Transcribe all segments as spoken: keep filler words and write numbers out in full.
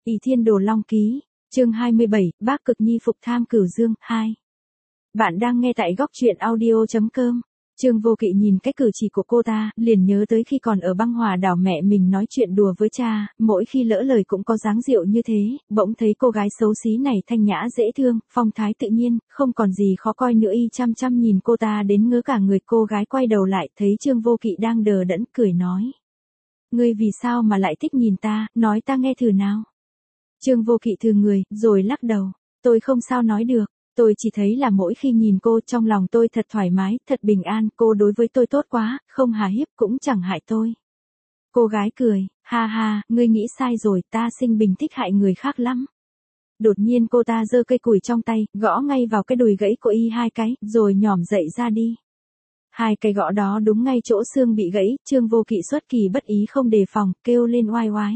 Ỷ Thiên Đồ Long Ký, chương hai mươi bảy, Bác Cực Nhi phục tham Cửu Dương, hai. Bạn đang nghe tại góc truyện audio chấm com. Trương Vô Kỵ nhìn cái cử chỉ của cô ta, liền nhớ tới khi còn ở băng hòa đảo mẹ mình nói chuyện đùa với cha, mỗi khi lỡ lời cũng có dáng điệu như thế, bỗng thấy cô gái xấu xí này thanh nhã dễ thương, phong thái tự nhiên, không còn gì khó coi nữa. Y chăm chăm nhìn cô ta đến ngớ cả người. Cô gái quay đầu lại, thấy Trương Vô Kỵ đang đờ đẫn, cười nói: Ngươi vì sao mà lại thích nhìn ta, nói ta nghe thử nào. Trương Vô Kỵ thừ người, rồi lắc đầu: Tôi không sao nói được. Tôi chỉ thấy là mỗi khi nhìn cô, trong lòng tôi thật thoải mái, thật bình an, cô đối với tôi tốt quá, không hà hiếp cũng chẳng hại tôi. Cô gái cười: Ha ha, ngươi nghĩ sai rồi, ta sinh bình thích hại người khác lắm. Đột nhiên cô ta giơ cây củi trong tay, gõ ngay vào cái đùi gãy của y hai cái, rồi nhỏm dậy ra đi. Hai cái gõ đó đúng ngay chỗ xương bị gãy. Trương Vô Kỵ xuất kỳ bất ý không đề phòng, kêu lên oai oái.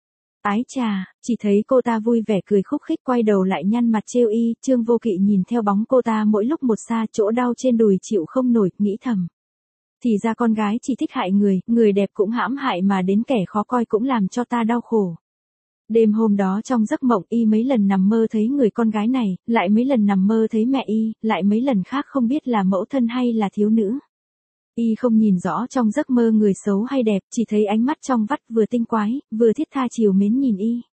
Ái chà, chỉ thấy cô ta vui vẻ cười khúc khích, quay đầu lại nhăn mặt trêu y. Trương Vô Kỵ nhìn theo bóng cô ta mỗi lúc một xa, chỗ đau trên đùi chịu không nổi, nghĩ thầm: Thì ra con gái chỉ thích hại người, người đẹp cũng hãm hại, mà đến kẻ khó coi cũng làm cho ta đau khổ. Đêm hôm đó trong giấc mộng, y mấy lần nằm mơ thấy người con gái này, lại mấy lần nằm mơ thấy mẹ y, lại mấy lần khác không biết là mẫu thân hay là thiếu nữ. Y không nhìn rõ trong giấc mơ người xấu hay đẹp, chỉ thấy ánh mắt trong vắt vừa tinh quái, vừa thiết tha chiều mến nhìn y.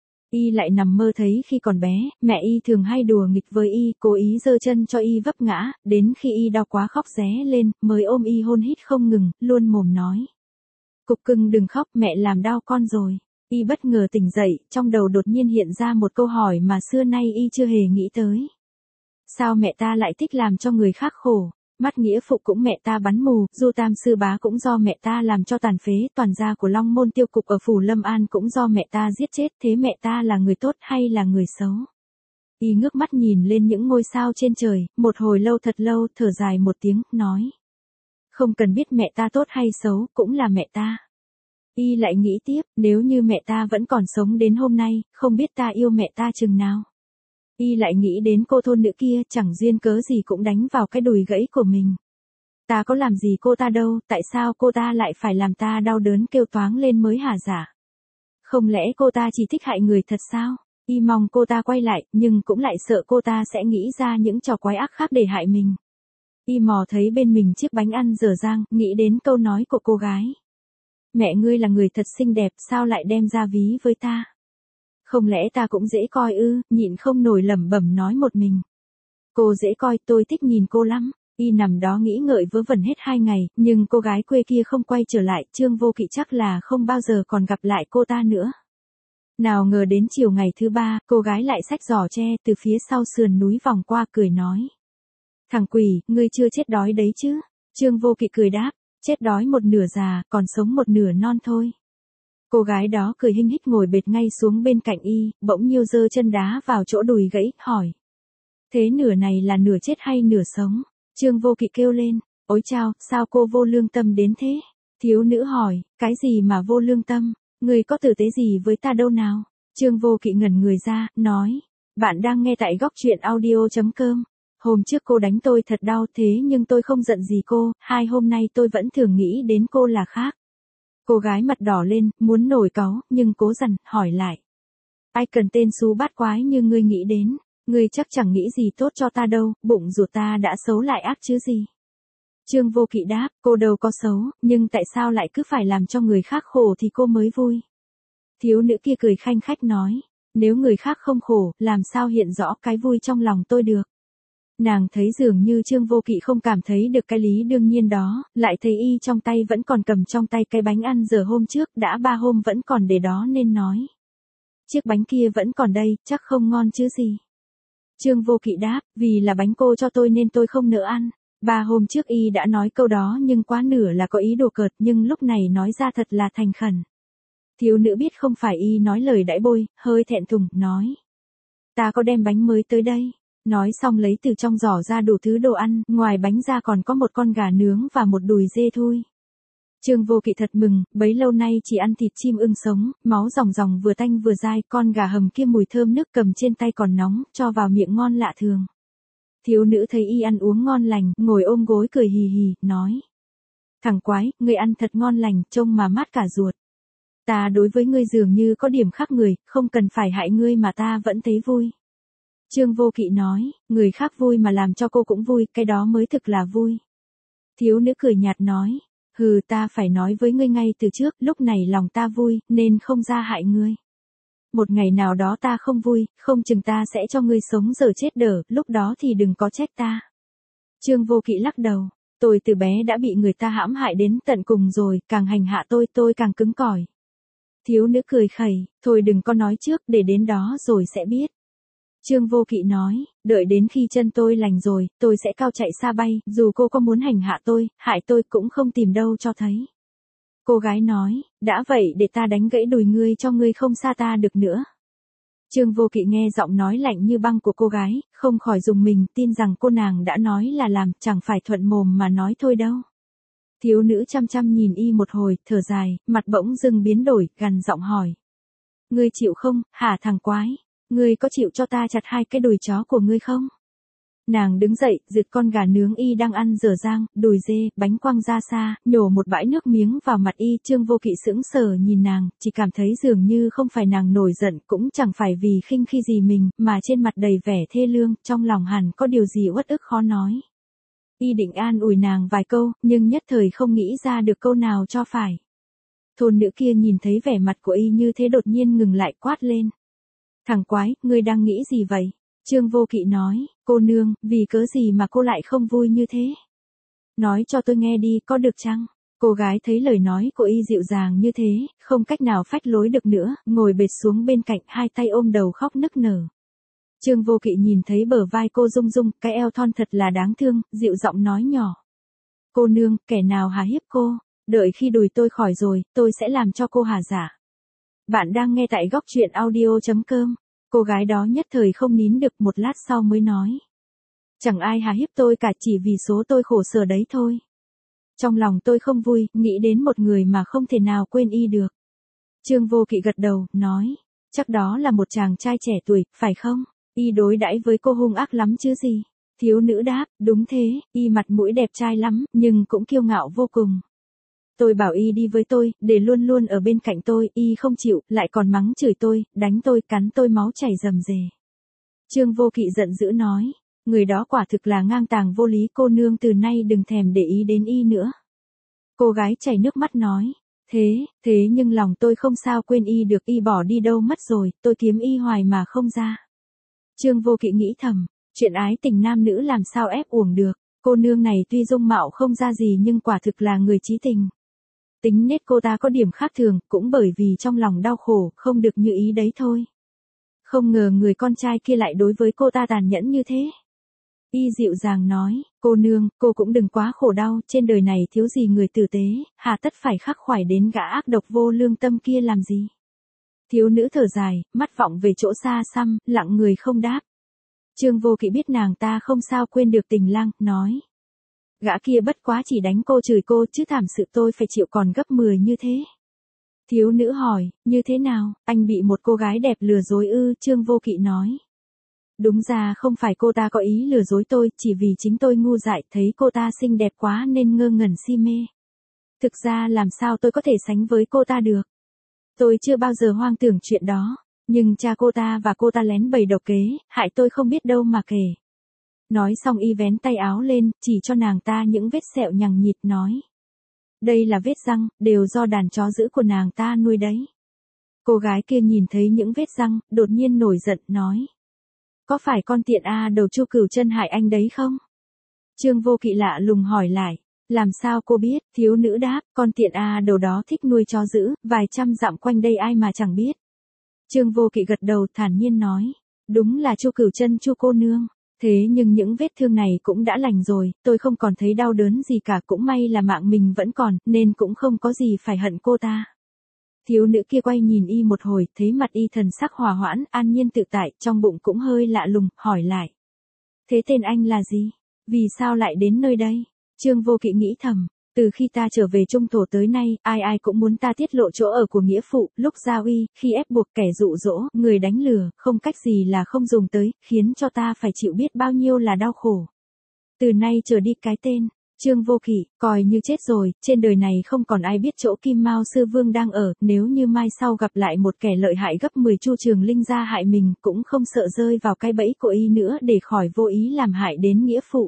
Y lại nằm mơ thấy khi còn bé, mẹ y thường hay đùa nghịch với y, cố ý giơ chân cho y vấp ngã, đến khi y đau quá khóc ré lên, mới ôm y hôn hít không ngừng, luôn mồm nói: Cục cưng đừng khóc, mẹ làm đau con rồi. Y bất ngờ tỉnh dậy, trong đầu đột nhiên hiện ra một câu hỏi mà xưa nay y chưa hề nghĩ tới. Sao mẹ ta lại thích làm cho người khác khổ? Mắt nghĩa phụ cũng mẹ ta bắn mù, Du Tam Sư Bá cũng do mẹ ta làm cho tàn phế, toàn gia của Long Môn Tiêu Cục ở phủ Lâm An cũng do mẹ ta giết chết, thế mẹ ta là người tốt hay là người xấu? Y ngước mắt nhìn lên những ngôi sao trên trời, một hồi lâu thật lâu, thở dài một tiếng, nói: Không cần biết mẹ ta tốt hay xấu, cũng là mẹ ta. Y lại nghĩ tiếp, nếu như mẹ ta vẫn còn sống đến hôm nay, không biết ta yêu mẹ ta chừng nào. Y lại nghĩ đến cô thôn nữ kia, chẳng duyên cớ gì cũng đánh vào cái đùi gãy của mình. Ta có làm gì cô ta đâu, tại sao cô ta lại phải làm ta đau đớn kêu toáng lên mới hả dạ? Không lẽ cô ta chỉ thích hại người thật sao? Y mong cô ta quay lại, nhưng cũng lại sợ cô ta sẽ nghĩ ra những trò quái ác khác để hại mình. Y mò thấy bên mình chiếc bánh ăn dở dang, nghĩ đến câu nói của cô gái: Mẹ ngươi là người thật xinh đẹp, sao lại đem ra ví với ta? Không lẽ ta cũng dễ coi ư? Nhịn không nổi lẩm bẩm nói một mình: Cô dễ coi, tôi thích nhìn cô lắm. Y nằm đó nghĩ ngợi vớ vẩn hết hai ngày, nhưng cô gái quê kia không quay trở lại. Trương Vô Kỵ chắc là không bao giờ còn gặp lại cô ta nữa. Nào ngờ đến chiều ngày thứ ba, cô gái lại xách giỏ tre từ phía sau sườn núi vòng qua, cười nói: Thằng quỷ, ngươi chưa chết đói đấy chứ? Trương Vô Kỵ cười đáp: Chết đói một nửa già, còn sống một nửa non thôi. Cô gái đó cười hinh hích ngồi bệt ngay xuống bên cạnh y, bỗng nhiêu giơ chân đá vào chỗ đùi gãy, hỏi: Thế nửa này là nửa chết hay nửa sống? Trương Vô Kỵ kêu lên: Ôi chao, sao cô vô lương tâm đến thế? Thiếu nữ hỏi: Cái gì mà vô lương tâm? Người có tử tế gì với ta đâu nào? Trương Vô Kỵ ngẩn người ra, nói: Bạn đang nghe tại góc truyện audio chấm com. Hôm trước cô đánh tôi thật đau, thế nhưng tôi không giận gì cô, hai hôm nay tôi vẫn thường nghĩ đến cô là khác. Cô gái mặt đỏ lên, muốn nổi cáu, nhưng cố dằn, hỏi lại: Ai cần tên xú bát quái như ngươi nghĩ đến? Ngươi chắc chẳng nghĩ gì tốt cho ta đâu, bụng ruột ta đã xấu lại ác chứ gì? Trương Vô Kỵ đáp: Cô đâu có xấu, nhưng tại sao lại cứ phải làm cho người khác khổ thì cô mới vui? Thiếu nữ kia cười khanh khách nói: Nếu người khác không khổ, làm sao hiện rõ cái vui trong lòng tôi được? Nàng thấy dường như Trương Vô Kỵ không cảm thấy được cái lý đương nhiên đó, lại thấy y trong tay vẫn còn cầm trong tay cái bánh ăn giờ hôm trước, đã ba hôm vẫn còn để đó nên nói: Chiếc bánh kia vẫn còn đây, chắc không ngon chứ gì? Trương Vô Kỵ đáp: Vì là bánh cô cho tôi nên tôi không nỡ ăn. Ba hôm trước y đã nói câu đó nhưng quá nửa là có ý đùa cợt, nhưng lúc này nói ra thật là thành khẩn. Thiếu nữ biết không phải y nói lời đãi bôi, hơi thẹn thùng, nói: Ta có đem bánh mới tới đây. Nói xong lấy từ trong giỏ ra đủ thứ đồ ăn, ngoài bánh ra còn có một con gà nướng và một đùi dê thui. Trương Vô Kỵ thật mừng, bấy lâu nay chỉ ăn thịt chim ưng sống, máu ròng ròng vừa tanh vừa dai, con gà hầm kia mùi thơm nước cầm trên tay còn nóng, cho vào miệng ngon lạ thường. Thiếu nữ thấy y ăn uống ngon lành, ngồi ôm gối cười hì hì, nói: Thằng quái, ngươi ăn thật ngon lành, trông mà mát cả ruột. Ta đối với ngươi dường như có điểm khác người, không cần phải hại ngươi mà ta vẫn thấy vui. Trương Vô Kỵ nói, người khác vui mà làm cho cô cũng vui, cái đó mới thực là vui. Thiếu nữ cười nhạt nói, hừ, ta phải nói với ngươi ngay từ trước, lúc này lòng ta vui, nên không ra hại ngươi. Một ngày nào đó ta không vui, không chừng ta sẽ cho ngươi sống giờ chết đở, lúc đó thì đừng có trách ta. Trương Vô Kỵ lắc đầu, tôi từ bé đã bị người ta hãm hại đến tận cùng rồi, càng hành hạ tôi tôi càng cứng cỏi. Thiếu nữ cười khẩy, thôi đừng có nói trước, để đến đó rồi sẽ biết. Trương Vô Kỵ nói, đợi đến khi chân tôi lành rồi, tôi sẽ cao chạy xa bay, dù cô có muốn hành hạ tôi, hại tôi cũng không tìm đâu cho thấy. Cô gái nói, đã vậy để ta đánh gãy đùi ngươi cho ngươi không xa ta được nữa. Trương Vô Kỵ nghe giọng nói lạnh như băng của cô gái, không khỏi dùng mình, tin rằng cô nàng đã nói là làm, chẳng phải thuận mồm mà nói thôi đâu. Thiếu nữ chăm chăm nhìn y một hồi, thở dài, mặt bỗng dưng biến đổi, gằn giọng hỏi. Ngươi chịu không, hả thằng quái? Ngươi có chịu cho ta chặt hai cái đùi chó của ngươi không? Nàng đứng dậy, giật con gà nướng y đang ăn dở dang, đùi dê, bánh quăng ra xa, nhổ một bãi nước miếng vào mặt y. Trương Vô Kỵ sững sờ nhìn nàng, chỉ cảm thấy dường như không phải nàng nổi giận, cũng chẳng phải vì khinh khi gì mình, mà trên mặt đầy vẻ thê lương, trong lòng hẳn có điều gì uất ức khó nói. Y định an ủi nàng vài câu, nhưng nhất thời không nghĩ ra được câu nào cho phải. Thôn nữ kia nhìn thấy vẻ mặt của y như thế đột nhiên ngừng lại, quát lên. Thằng quái, ngươi đang nghĩ gì vậy? Trương Vô Kỵ nói, cô nương, vì cớ gì mà cô lại không vui như thế? Nói cho tôi nghe đi, có được chăng? Cô gái thấy lời nói của y dịu dàng như thế, không cách nào phách lối được nữa, ngồi bệt xuống bên cạnh, hai tay ôm đầu khóc nức nở. Trương Vô Kỵ nhìn thấy bờ vai cô rung rung, cái eo thon thật là đáng thương, dịu giọng nói nhỏ. Cô nương, kẻ nào hà hiếp cô? Đợi khi đùi tôi khỏi rồi, tôi sẽ làm cho cô hà giả. Bạn đang nghe tại góc truyện audio chấm com. Cô gái đó nhất thời không nín được, một lát sau mới nói. Chẳng ai hà hiếp tôi cả, chỉ vì số tôi khổ sở đấy thôi. Trong lòng tôi không vui, nghĩ đến một người mà không thể nào quên y được. Trương Vô Kỵ gật đầu, nói. Chắc đó là một chàng trai trẻ tuổi, phải không? Y đối đãi với cô hung ác lắm chứ gì? Thiếu nữ đáp, đúng thế, y mặt mũi đẹp trai lắm, nhưng cũng kiêu ngạo vô cùng. Tôi bảo y đi với tôi, để luôn luôn ở bên cạnh tôi, y không chịu, lại còn mắng chửi tôi, đánh tôi, cắn tôi máu chảy rầm rề. Trương Vô Kỵ giận dữ nói, người đó quả thực là ngang tàng vô lý, cô nương từ nay đừng thèm để ý đến y nữa. Cô gái chảy nước mắt nói, thế, thế nhưng lòng tôi không sao quên y được, y bỏ đi đâu mất rồi, tôi kiếm y hoài mà không ra. Trương Vô Kỵ nghĩ thầm, chuyện ái tình nam nữ làm sao ép uổng được, cô nương này tuy dung mạo không ra gì nhưng quả thực là người chí tình. Tính nết cô ta có điểm khác thường, cũng bởi vì trong lòng đau khổ, không được như ý đấy thôi. Không ngờ người con trai kia lại đối với cô ta tàn nhẫn như thế. Y dịu dàng nói, cô nương, cô cũng đừng quá khổ đau, trên đời này thiếu gì người tử tế, hà tất phải khắc khoải đến gã ác độc vô lương tâm kia làm gì. Thiếu nữ thở dài, mắt vọng về chỗ xa xăm, lặng người không đáp. Trương Vô Kỵ biết nàng ta không sao quên được tình lang, nói. Gã kia bất quá chỉ đánh cô chửi cô, chứ thảm sự tôi phải chịu còn gấp mười như thế. Thiếu nữ hỏi, như thế nào, anh bị một cô gái đẹp lừa dối ư? Trương Vô Kỵ nói. Đúng ra không phải cô ta có ý lừa dối tôi, chỉ vì chính tôi ngu dại, thấy cô ta xinh đẹp quá nên ngơ ngẩn si mê. Thực ra làm sao tôi có thể sánh với cô ta được. Tôi chưa bao giờ hoang tưởng chuyện đó, nhưng cha cô ta và cô ta lén bày độc kế, hại tôi không biết đâu mà kể. Nói xong y vén tay áo lên, chỉ cho nàng ta những vết sẹo nhằng nhịt, nói. Đây là vết răng, đều do đàn chó dữ của nàng ta nuôi đấy. Cô gái kia nhìn thấy những vết răng, đột nhiên nổi giận, nói. Có phải con tiện A đầu Chu Cửu Chân hại anh đấy không? Trương Vô Kỵ lạ lùng hỏi lại. Làm sao cô biết? Thiếu nữ đáp, con tiện A đầu đó thích nuôi chó dữ, vài trăm dặm quanh đây ai mà chẳng biết. Trương Vô Kỵ gật đầu thản nhiên nói. Đúng là Chu Cửu Chân Chu cô nương. Thế nhưng những vết thương này cũng đã lành rồi, tôi không còn thấy đau đớn gì cả, cũng may là mạng mình vẫn còn, nên cũng không có gì phải hận cô ta. Thiếu nữ kia quay nhìn y một hồi, thấy mặt y thần sắc hòa hoãn, an nhiên tự tại, trong bụng cũng hơi lạ lùng, hỏi lại. Thế tên anh là gì? Vì sao lại đến nơi đây? Trương Vô Kỵ nghĩ thầm, từ khi ta trở về Trung Thổ tới nay, ai ai cũng muốn ta tiết lộ chỗ ở của nghĩa phụ, lúc giao uy, khi ép buộc, kẻ dụ dỗ, người đánh lừa, không cách gì là không dùng tới, khiến cho ta phải chịu biết bao nhiêu là đau khổ. Từ nay trở đi cái tên, Trương Vô Kỵ, coi như chết rồi, trên đời này không còn ai biết chỗ Kim Mao Sư Vương đang ở, nếu như mai sau gặp lại một kẻ lợi hại gấp mười Chu Trường Linh gia hại mình, cũng không sợ rơi vào cái bẫy của y nữa để khỏi vô ý làm hại đến nghĩa phụ.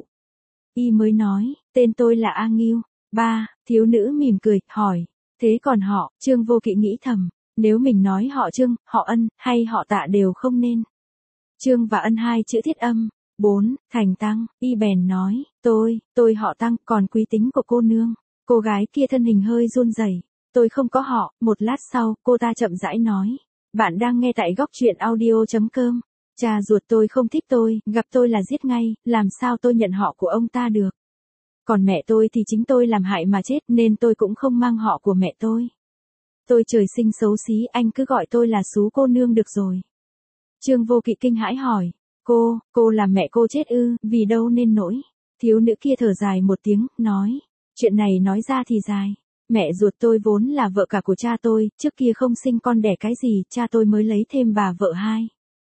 Y mới nói, tên tôi là A Ngưu. Ba, thiếu nữ mỉm cười, hỏi, thế còn họ? Trương Vô Kỵ nghĩ thầm, nếu mình nói họ Trương, họ Ân, hay họ Tạ đều không nên. Trương và Ân hai chữ thiết âm. Bốn, Thành Tăng, y bèn nói, tôi, tôi họ Tăng, còn quý tính của cô nương. Cô gái kia thân hình hơi run rẩy, tôi không có họ. Một lát sau, cô ta chậm rãi nói, bạn đang nghe tại góc truyện audio.com. Cha ruột tôi không thích tôi, gặp tôi là giết ngay, làm sao tôi nhận họ của ông ta được. Còn mẹ tôi thì chính tôi làm hại mà chết, nên tôi cũng không mang họ của mẹ tôi. Tôi trời sinh xấu xí, anh cứ gọi tôi là Sú cô nương được rồi. Trương Vô Kỵ kinh hãi hỏi, cô, cô là mẹ cô chết ư? Vì đâu nên nỗi? Thiếu nữ kia thở dài một tiếng, nói, chuyện này nói ra thì dài. Mẹ ruột tôi vốn là vợ cả của cha tôi, trước kia không sinh con đẻ cái gì, cha tôi mới lấy thêm bà vợ hai.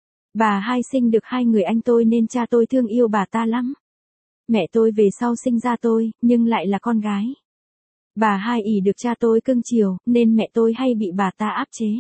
Bà hai sinh được hai người anh tôi nên cha tôi thương yêu bà ta lắm. Mẹ tôi về sau sinh ra tôi, nhưng lại là con gái. Bà hai ỷ được cha tôi cưng chiều, nên mẹ tôi hay bị bà ta áp chế.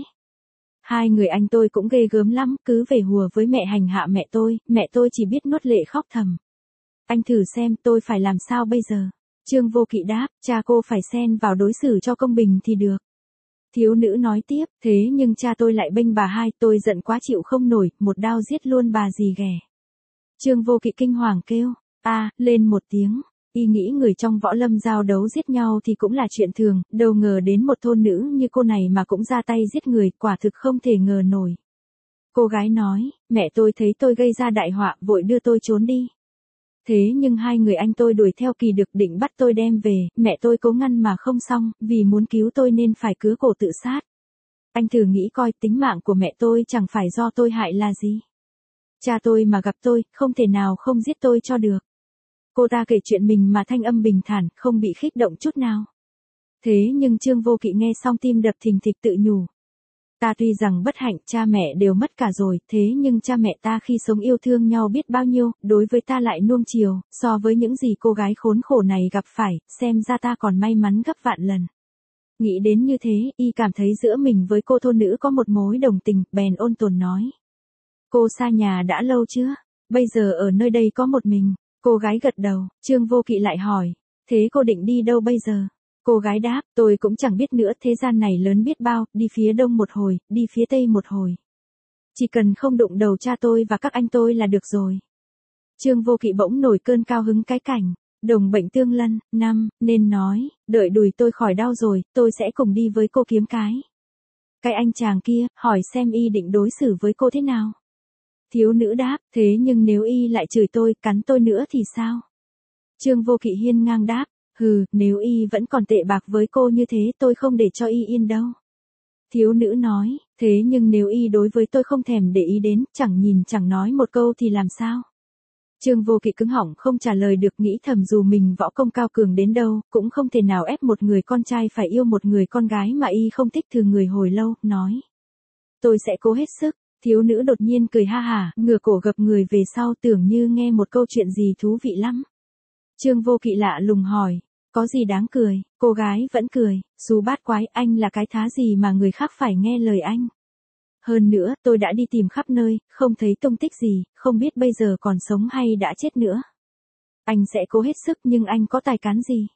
Hai người anh tôi cũng ghê gớm lắm, cứ về hùa với mẹ hành hạ mẹ tôi, mẹ tôi chỉ biết nuốt lệ khóc thầm. Anh thử xem tôi phải làm sao bây giờ? Trương Vô Kỵ đáp, cha cô phải xen vào đối xử cho công bình thì được. Thiếu nữ nói tiếp, thế nhưng cha tôi lại bênh bà hai, tôi giận quá chịu không nổi, một đao giết luôn bà dì ghẻ. Trương Vô Kỵ kinh hoàng kêu, a, lên một tiếng. Y nghĩ người trong võ lâm giao đấu giết nhau thì cũng là chuyện thường, đâu ngờ đến một thôn nữ như cô này mà cũng ra tay giết người, quả thực không thể ngờ nổi. Cô gái nói, mẹ tôi thấy tôi gây ra đại họa, vội đưa tôi trốn đi. Thế nhưng hai người anh tôi đuổi theo kỳ đực định bắt tôi đem về, mẹ tôi cố ngăn mà không xong, vì muốn cứu tôi nên phải cứa cổ tự sát. Anh thử nghĩ coi, tính mạng của mẹ tôi chẳng phải do tôi hại là gì. Cha tôi mà gặp tôi, không thể nào không giết tôi cho được. Cô ta kể chuyện mình mà thanh âm bình thản, không bị khích động chút nào. Thế nhưng Trương Vô Kỵ nghe xong tim đập thình thịch tự nhủ. Ta tuy rằng bất hạnh, cha mẹ đều mất cả rồi, thế nhưng cha mẹ ta khi sống yêu thương nhau biết bao nhiêu, đối với ta lại nuông chiều, so với những gì cô gái khốn khổ này gặp phải, xem ra ta còn may mắn gấp vạn lần. Nghĩ đến như thế, y cảm thấy giữa mình với cô thôn nữ có một mối đồng tình, bèn ôn tồn nói. Cô xa nhà đã lâu chưa? Bây giờ ở nơi đây có một mình. Cô gái gật đầu, Trương Vô Kỵ lại hỏi, thế cô định đi đâu bây giờ? Cô gái đáp, tôi cũng chẳng biết nữa, thế gian này lớn biết bao, đi phía đông một hồi, đi phía tây một hồi. Chỉ cần không đụng đầu cha tôi và các anh tôi là được rồi. Trương Vô Kỵ bỗng nổi cơn cao hứng cái cảnh, đồng bệnh tương lân, năm, nên nói, đợi đùi tôi khỏi đau rồi, tôi sẽ cùng đi với cô kiếm cái. Cái anh chàng kia, hỏi xem y định đối xử với cô thế nào? Thiếu nữ đáp, thế nhưng nếu y lại chửi tôi, cắn tôi nữa thì sao? Trương Vô Kỵ hiên ngang đáp, hừ, nếu y vẫn còn tệ bạc với cô như thế tôi không để cho y yên đâu. Thiếu nữ nói, thế nhưng nếu y đối với tôi không thèm để ý đến, chẳng nhìn chẳng nói một câu thì làm sao? Trương Vô Kỵ cứng họng không trả lời được, nghĩ thầm dù mình võ công cao cường đến đâu, cũng không thể nào ép một người con trai phải yêu một người con gái mà y không thích từ người hồi lâu, nói. Tôi sẽ cố hết sức. Thiếu nữ đột nhiên cười ha hả, ngửa cổ gập người về sau tưởng như nghe một câu chuyện gì thú vị lắm. Trương Vô Kỵ lạ lùng hỏi, có gì đáng cười? Cô gái vẫn cười, xú bát quái, anh là cái thá gì mà người khác phải nghe lời anh. Hơn nữa, tôi đã đi tìm khắp nơi, không thấy tung tích gì, không biết bây giờ còn sống hay đã chết nữa. Anh sẽ cố hết sức nhưng anh có tài cán gì?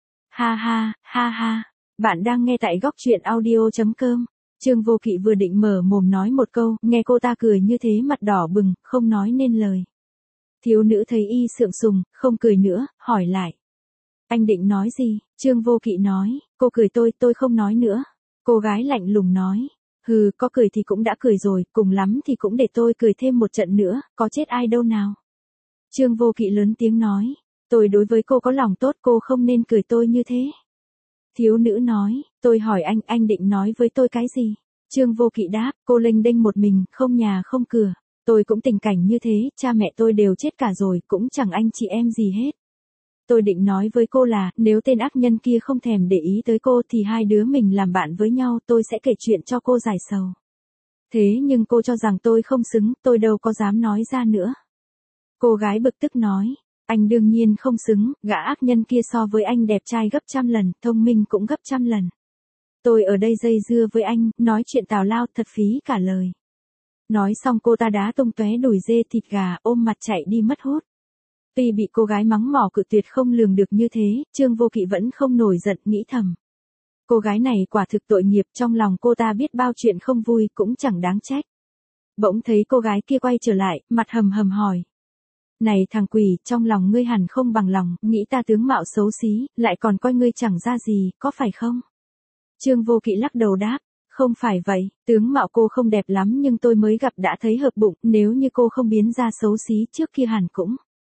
Ha ha, ha ha, bạn đang nghe tại góc truyện audio.com. Trương Vô Kỵ vừa định mở mồm nói một câu, nghe cô ta cười như thế mặt đỏ bừng, không nói nên lời. Thiếu nữ thấy y sượng sùng, không cười nữa, hỏi lại. Anh định nói gì? Trương Vô Kỵ nói, cô cười tôi, tôi không nói nữa. Cô gái lạnh lùng nói, hừ, có cười thì cũng đã cười rồi, cùng lắm thì cũng để tôi cười thêm một trận nữa, có chết ai đâu nào. Trương Vô Kỵ lớn tiếng nói, tôi đối với cô có lòng tốt, cô không nên cười tôi như thế. Thiếu nữ nói, tôi hỏi anh, anh định nói với tôi cái gì? Trương Vô Kỵ đáp, cô lênh đênh một mình, không nhà không cửa. Tôi cũng tình cảnh như thế, cha mẹ tôi đều chết cả rồi, cũng chẳng anh chị em gì hết. Tôi định nói với cô là, nếu tên ác nhân kia không thèm để ý tới cô thì hai đứa mình làm bạn với nhau, tôi sẽ kể chuyện cho cô giải sầu. Thế nhưng cô cho rằng tôi không xứng, tôi đâu có dám nói ra nữa. Cô gái bực tức nói, Anh đương nhiên không xứng, gã ác nhân kia so với anh đẹp trai gấp trăm lần, thông minh cũng gấp trăm lần. Tôi ở đây dây dưa với anh, nói chuyện tào lao thật phí cả lời. Nói xong cô ta đá tung tóe đùi dê thịt gà, ôm mặt chạy đi mất hút. Tuy bị cô gái mắng mỏ cự tuyệt không lường được như thế, Trương Vô Kỵ vẫn không nổi giận, nghĩ thầm. Cô gái này quả thực tội nghiệp, trong lòng cô ta biết bao chuyện không vui cũng chẳng đáng trách. Bỗng thấy cô gái kia quay trở lại, mặt hầm hầm hỏi. Này thằng quỷ, trong lòng ngươi hẳn không bằng lòng, nghĩ ta tướng mạo xấu xí, lại còn coi ngươi chẳng ra gì, có phải không? Trương Vô Kỵ lắc đầu đáp, không phải vậy, tướng mạo cô không đẹp lắm nhưng tôi mới gặp đã thấy hợp bụng, nếu như cô không biến ra xấu xí trước kia hẳn cũng.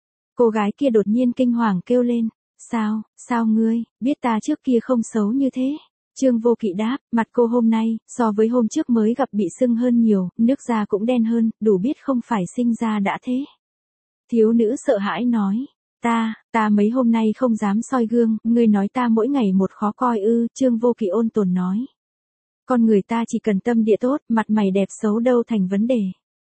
Cô gái kia đột nhiên kinh hoàng kêu lên, sao, sao ngươi, biết ta trước kia không xấu như thế? Trương Vô Kỵ đáp, mặt cô hôm nay, so với hôm trước mới gặp bị sưng hơn nhiều, nước da cũng đen hơn, đủ biết không phải sinh ra đã thế. Thiếu nữ sợ hãi nói, ta, ta mấy hôm nay không dám soi gương, ngươi nói ta mỗi ngày một khó coi ư, Trương Vô Kỵ ôn tồn nói. Con người ta chỉ cần tâm địa tốt, mặt mày đẹp xấu đâu thành vấn đề.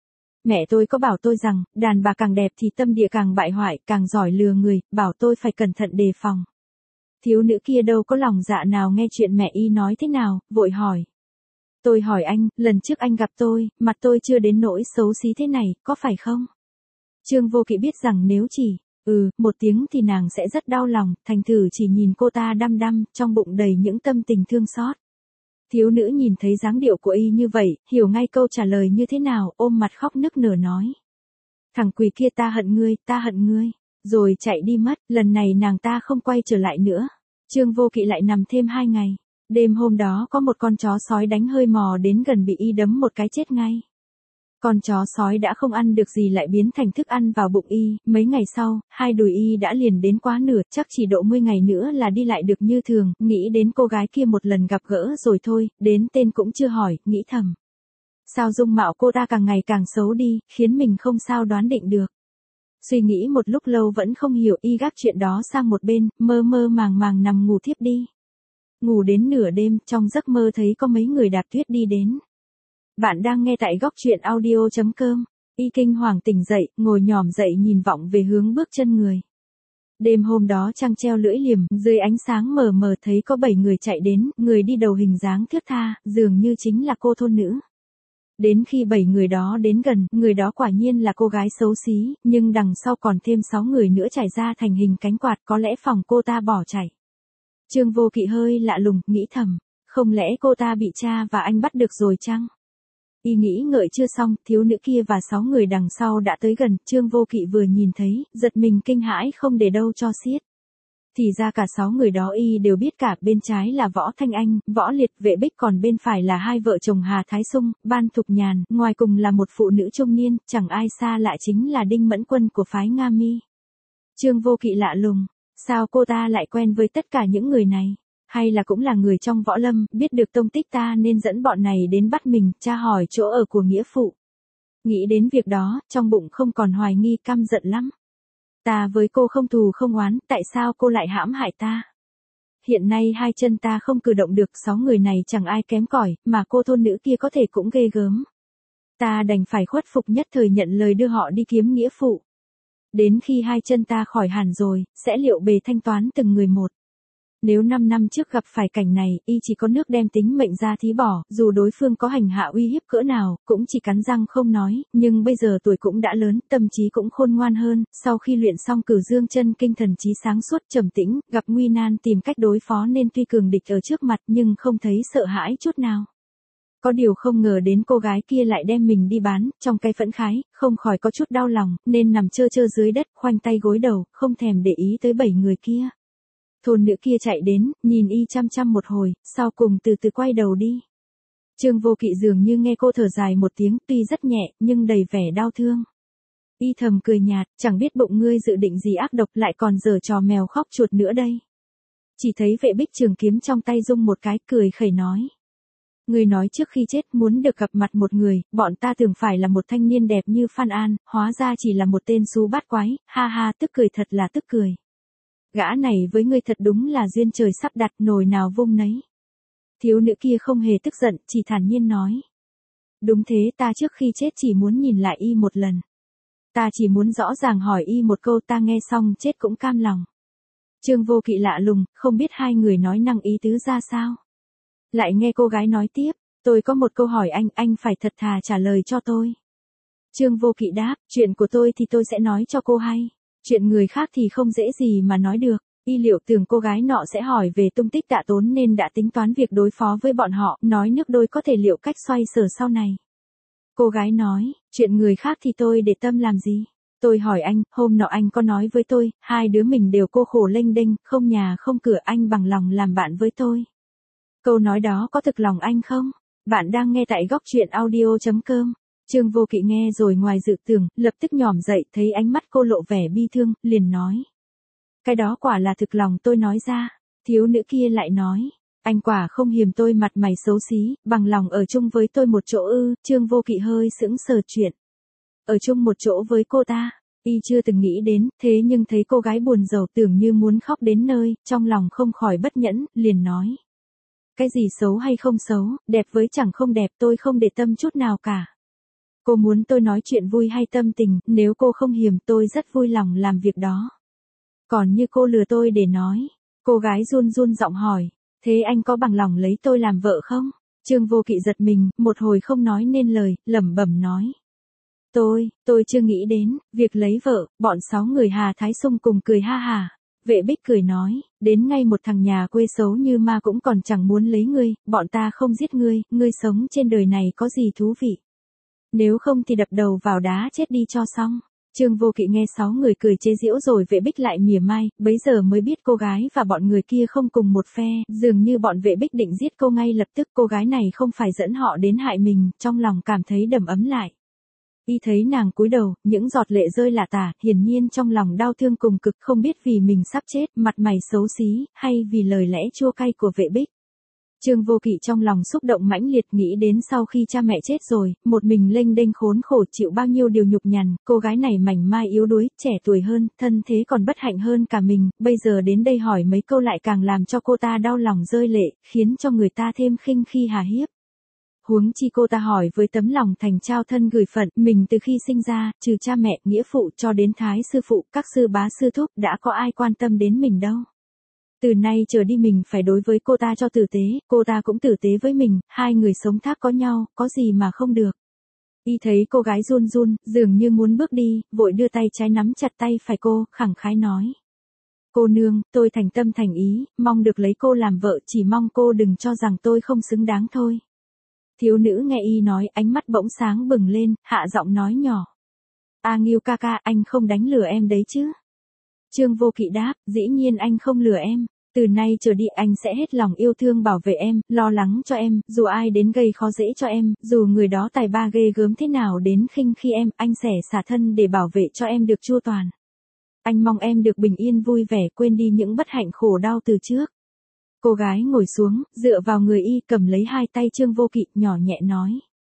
Mẹ tôi có bảo tôi rằng, đàn bà càng đẹp thì tâm địa càng bại hoại, càng giỏi lừa người, bảo tôi phải cẩn thận đề phòng. Thiếu nữ kia đâu có lòng dạ nào nghe chuyện mẹ y nói thế nào, vội hỏi. Tôi hỏi anh, lần trước anh gặp tôi, mặt tôi chưa đến nỗi xấu xí thế này, có phải không? Trương Vô Kỵ biết rằng nếu chỉ, ừ, một tiếng thì nàng sẽ rất đau lòng, thành thử chỉ nhìn cô ta đăm đăm, trong bụng đầy những tâm tình thương xót. Thiếu nữ nhìn thấy dáng điệu của y như vậy, hiểu ngay câu trả lời như thế nào, ôm mặt khóc nức nở nói. Thằng quỷ kia ta hận ngươi, ta hận ngươi. Rồi chạy đi mất, lần này nàng ta không quay trở lại nữa. Trương Vô Kỵ lại nằm thêm hai ngày. Đêm hôm đó có một con chó sói đánh hơi mò đến gần bị y đấm một cái chết ngay. Con chó sói đã không ăn được gì lại biến thành thức ăn vào bụng y, mấy ngày sau, hai đùi y đã liền đến quá nửa, chắc chỉ độ mươi ngày nữa là đi lại được như thường, nghĩ đến cô gái kia một lần gặp gỡ rồi thôi, đến tên cũng chưa hỏi, nghĩ thầm. Sao dung mạo cô ta càng ngày càng xấu đi, khiến mình không sao đoán định được. Suy nghĩ một lúc lâu vẫn không hiểu, y gác chuyện đó sang một bên, mơ mơ màng màng nằm ngủ thiếp đi. Ngủ đến nửa đêm, trong giấc mơ thấy có mấy người đạp tuyết đi đến. Bạn đang nghe tại góc truyện audio chấm com. Y kinh hoàng tỉnh dậy, ngồi nhòm dậy nhìn vọng về hướng bước chân người. Đêm hôm đó trăng treo lưỡi liềm, dưới ánh sáng mờ mờ thấy có bảy người chạy đến, người đi đầu hình dáng thướt tha, dường như chính là cô thôn nữ. Đến khi bảy người đó đến gần, người đó quả nhiên là cô gái xấu xí, nhưng đằng sau còn thêm sáu người nữa trải ra thành hình cánh quạt, có lẽ phòng cô ta bỏ chạy. Trương Vô Kỵ hơi lạ lùng, nghĩ thầm, không lẽ cô ta bị cha và anh bắt được rồi chăng? Y nghĩ ngợi chưa xong, thiếu nữ kia và sáu người đằng sau đã tới gần, Trương Vô Kỵ vừa nhìn thấy, giật mình kinh hãi không để đâu cho xiết. Thì ra cả sáu người đó y đều biết cả, bên trái là Võ Thanh Anh, Võ Liệt, Vệ Bích, còn bên phải là hai vợ chồng Hà Thái Sung, Ban Thục Nhàn, ngoài cùng là một phụ nữ trung niên, chẳng ai xa lạ chính là Đinh Mẫn Quân của phái Nga Mi. Trương Vô Kỵ lạ lùng, sao cô ta lại quen với tất cả những người này? Hay là cũng là người trong võ lâm, biết được tông tích ta nên dẫn bọn này đến bắt mình, tra hỏi chỗ ở của nghĩa phụ. Nghĩ đến việc đó, trong bụng không còn hoài nghi, căm giận lắm. Ta với cô không thù không oán, tại sao cô lại hãm hại ta? Hiện nay hai chân ta không cử động được, sáu người này chẳng ai kém cỏi, mà cô thôn nữ kia có thể cũng ghê gớm. Ta đành phải khuất phục, nhất thời nhận lời đưa họ đi kiếm nghĩa phụ. Đến khi hai chân ta khỏi hẳn rồi, sẽ liệu bề thanh toán từng người một. Nếu năm năm trước gặp phải cảnh này, y chỉ có nước đem tính mệnh ra thí bỏ, dù đối phương có hành hạ uy hiếp cỡ nào, cũng chỉ cắn răng không nói, nhưng bây giờ tuổi cũng đã lớn, tâm trí cũng khôn ngoan hơn, sau khi luyện xong Cửu Dương Chân Kinh, thần trí sáng suốt trầm tĩnh, gặp nguy nan tìm cách đối phó nên tuy cường địch ở trước mặt nhưng không thấy sợ hãi chút nào. Có điều không ngờ đến cô gái kia lại đem mình đi bán, trong cái phẫn khái, không khỏi có chút đau lòng, nên nằm trơ trơ dưới đất, khoanh tay gối đầu, không thèm để ý tới bảy người kia. Thôn nữ kia chạy đến, nhìn y chăm chăm một hồi, sau cùng từ từ quay đầu đi. Trương Vô Kỵ dường như nghe cô thở dài một tiếng, tuy rất nhẹ, nhưng đầy vẻ đau thương. Y thầm cười nhạt, chẳng biết bụng ngươi dự định gì ác độc, lại còn giở trò mèo khóc chuột nữa đây. Chỉ thấy Vệ Bích trường kiếm trong tay rung một cái, cười khẩy nói. Ngươi nói trước khi chết muốn được gặp mặt một người, bọn ta tưởng phải là một thanh niên đẹp như Phan An, hóa ra chỉ là một tên xú bát quái, ha ha, tức cười thật là tức cười. Gã này với ngươi thật đúng là duyên trời sắp đặt, nồi nào vung nấy. Thiếu nữ kia không hề tức giận, chỉ thản nhiên nói. Đúng thế, ta trước khi chết chỉ muốn nhìn lại y một lần. Ta chỉ muốn rõ ràng hỏi y một câu, ta nghe xong chết cũng cam lòng. Trương Vô Kỵ lạ lùng, không biết hai người nói năng ý tứ ra sao. Lại nghe cô gái nói tiếp, tôi có một câu hỏi anh, anh phải thật thà trả lời cho tôi. Trương Vô Kỵ đáp, chuyện của tôi thì tôi sẽ nói cho cô hay. Chuyện người khác thì không dễ gì mà nói được. Y liệu tưởng cô gái nọ sẽ hỏi về tung tích Tạ Tốn nên đã tính toán việc đối phó với bọn họ, nói nước đôi có thể liệu cách xoay sở sau này. Cô gái nói, chuyện người khác thì tôi để tâm làm gì? Tôi hỏi anh, hôm nọ anh có nói với tôi, hai đứa mình đều cô khổ lênh đênh, không nhà không cửa, anh bằng lòng làm bạn với tôi. Câu nói đó có thực lòng anh không? Bạn đang nghe tại góc truyện audio chấm com. Trương Vô Kỵ nghe rồi ngoài dự tưởng, lập tức nhỏm dậy, thấy ánh mắt cô lộ vẻ bi thương, liền nói. Cái đó quả là thực lòng tôi nói ra. Thiếu nữ kia lại nói, anh quả không hiềm tôi mặt mày xấu xí, bằng lòng ở chung với tôi một chỗ ư. Trương Vô Kỵ hơi sững sờ chuyện. Ở chung một chỗ với cô ta, y chưa từng nghĩ đến, thế nhưng thấy cô gái buồn rầu tưởng như muốn khóc đến nơi, trong lòng không khỏi bất nhẫn, liền nói. Cái gì xấu hay không xấu, đẹp với chẳng không đẹp tôi không để tâm chút nào cả. Cô muốn tôi nói chuyện vui hay tâm tình, nếu cô không hiềm tôi rất vui lòng làm việc đó. Còn như cô lừa tôi để nói, cô gái run run giọng hỏi, thế anh có bằng lòng lấy tôi làm vợ không? Trương Vô Kỵ giật mình, một hồi không nói nên lời, lẩm bẩm nói. Tôi, tôi chưa nghĩ đến, việc lấy vợ, bọn sáu người Hà Thái Sung cùng cười ha hà. Vệ Bích cười nói, đến ngay một thằng nhà quê xấu như ma cũng còn chẳng muốn lấy ngươi, bọn ta không giết ngươi, ngươi sống trên đời này có gì thú vị. Nếu không thì đập đầu vào đá chết đi cho xong. Trương Vô Kỵ nghe sáu người cười chế giễu rồi Vệ Bích lại mỉa mai, bấy giờ mới biết cô gái và bọn người kia không cùng một phe, dường như bọn Vệ Bích định giết cô ngay lập tức, cô gái này không phải dẫn họ đến hại mình, trong lòng cảm thấy đầm ấm lại. Y thấy nàng cúi đầu, những giọt lệ rơi lả tả, hiển nhiên trong lòng đau thương cùng cực, không biết vì mình sắp chết, mặt mày xấu xí, hay vì lời lẽ chua cay của Vệ Bích. Trương Vô Kỵ trong lòng xúc động mãnh liệt, nghĩ đến sau khi cha mẹ chết rồi, một mình lênh đênh khốn khổ chịu bao nhiêu điều nhục nhằn, cô gái này mảnh mai yếu đuối, trẻ tuổi hơn, thân thế còn bất hạnh hơn cả mình, bây giờ đến đây hỏi mấy câu lại càng làm cho cô ta đau lòng rơi lệ, khiến cho người ta thêm khinh khi hà hiếp. Huống chi cô ta hỏi với tấm lòng thành trao thân gửi phận, mình từ khi sinh ra, trừ cha mẹ, nghĩa phụ cho đến thái sư phụ, các sư bá sư thúc, đã có ai quan tâm đến mình đâu. Từ nay trở đi mình phải đối với cô ta cho tử tế, cô ta cũng tử tế với mình, hai người sống thác có nhau, có gì mà không được. Y thấy cô gái run run, dường như muốn bước đi, vội đưa tay trái nắm chặt tay phải cô, khẳng khái nói. Cô nương, tôi thành tâm thành ý, mong được lấy cô làm vợ, chỉ mong cô đừng cho rằng tôi không xứng đáng thôi. Thiếu nữ nghe y nói, ánh mắt bỗng sáng bừng lên, hạ giọng nói nhỏ. A Nghiêu ca ca, anh không đánh lừa em đấy chứ? Trương Vô Kỵ đáp, dĩ nhiên anh không lừa em. Từ nay trở đi anh sẽ hết lòng yêu thương bảo vệ em, lo lắng cho em, dù ai đến gây khó dễ cho em, dù người đó tài ba ghê gớm thế nào đến khinh khi em, anh sẽ xả thân để bảo vệ cho em được chu toàn. Anh mong em được bình yên vui vẻ, quên đi những bất hạnh khổ đau từ trước. Cô gái ngồi xuống, dựa vào người y, cầm lấy hai tay Trương Vô Kỵ, nhỏ nhẹ nói.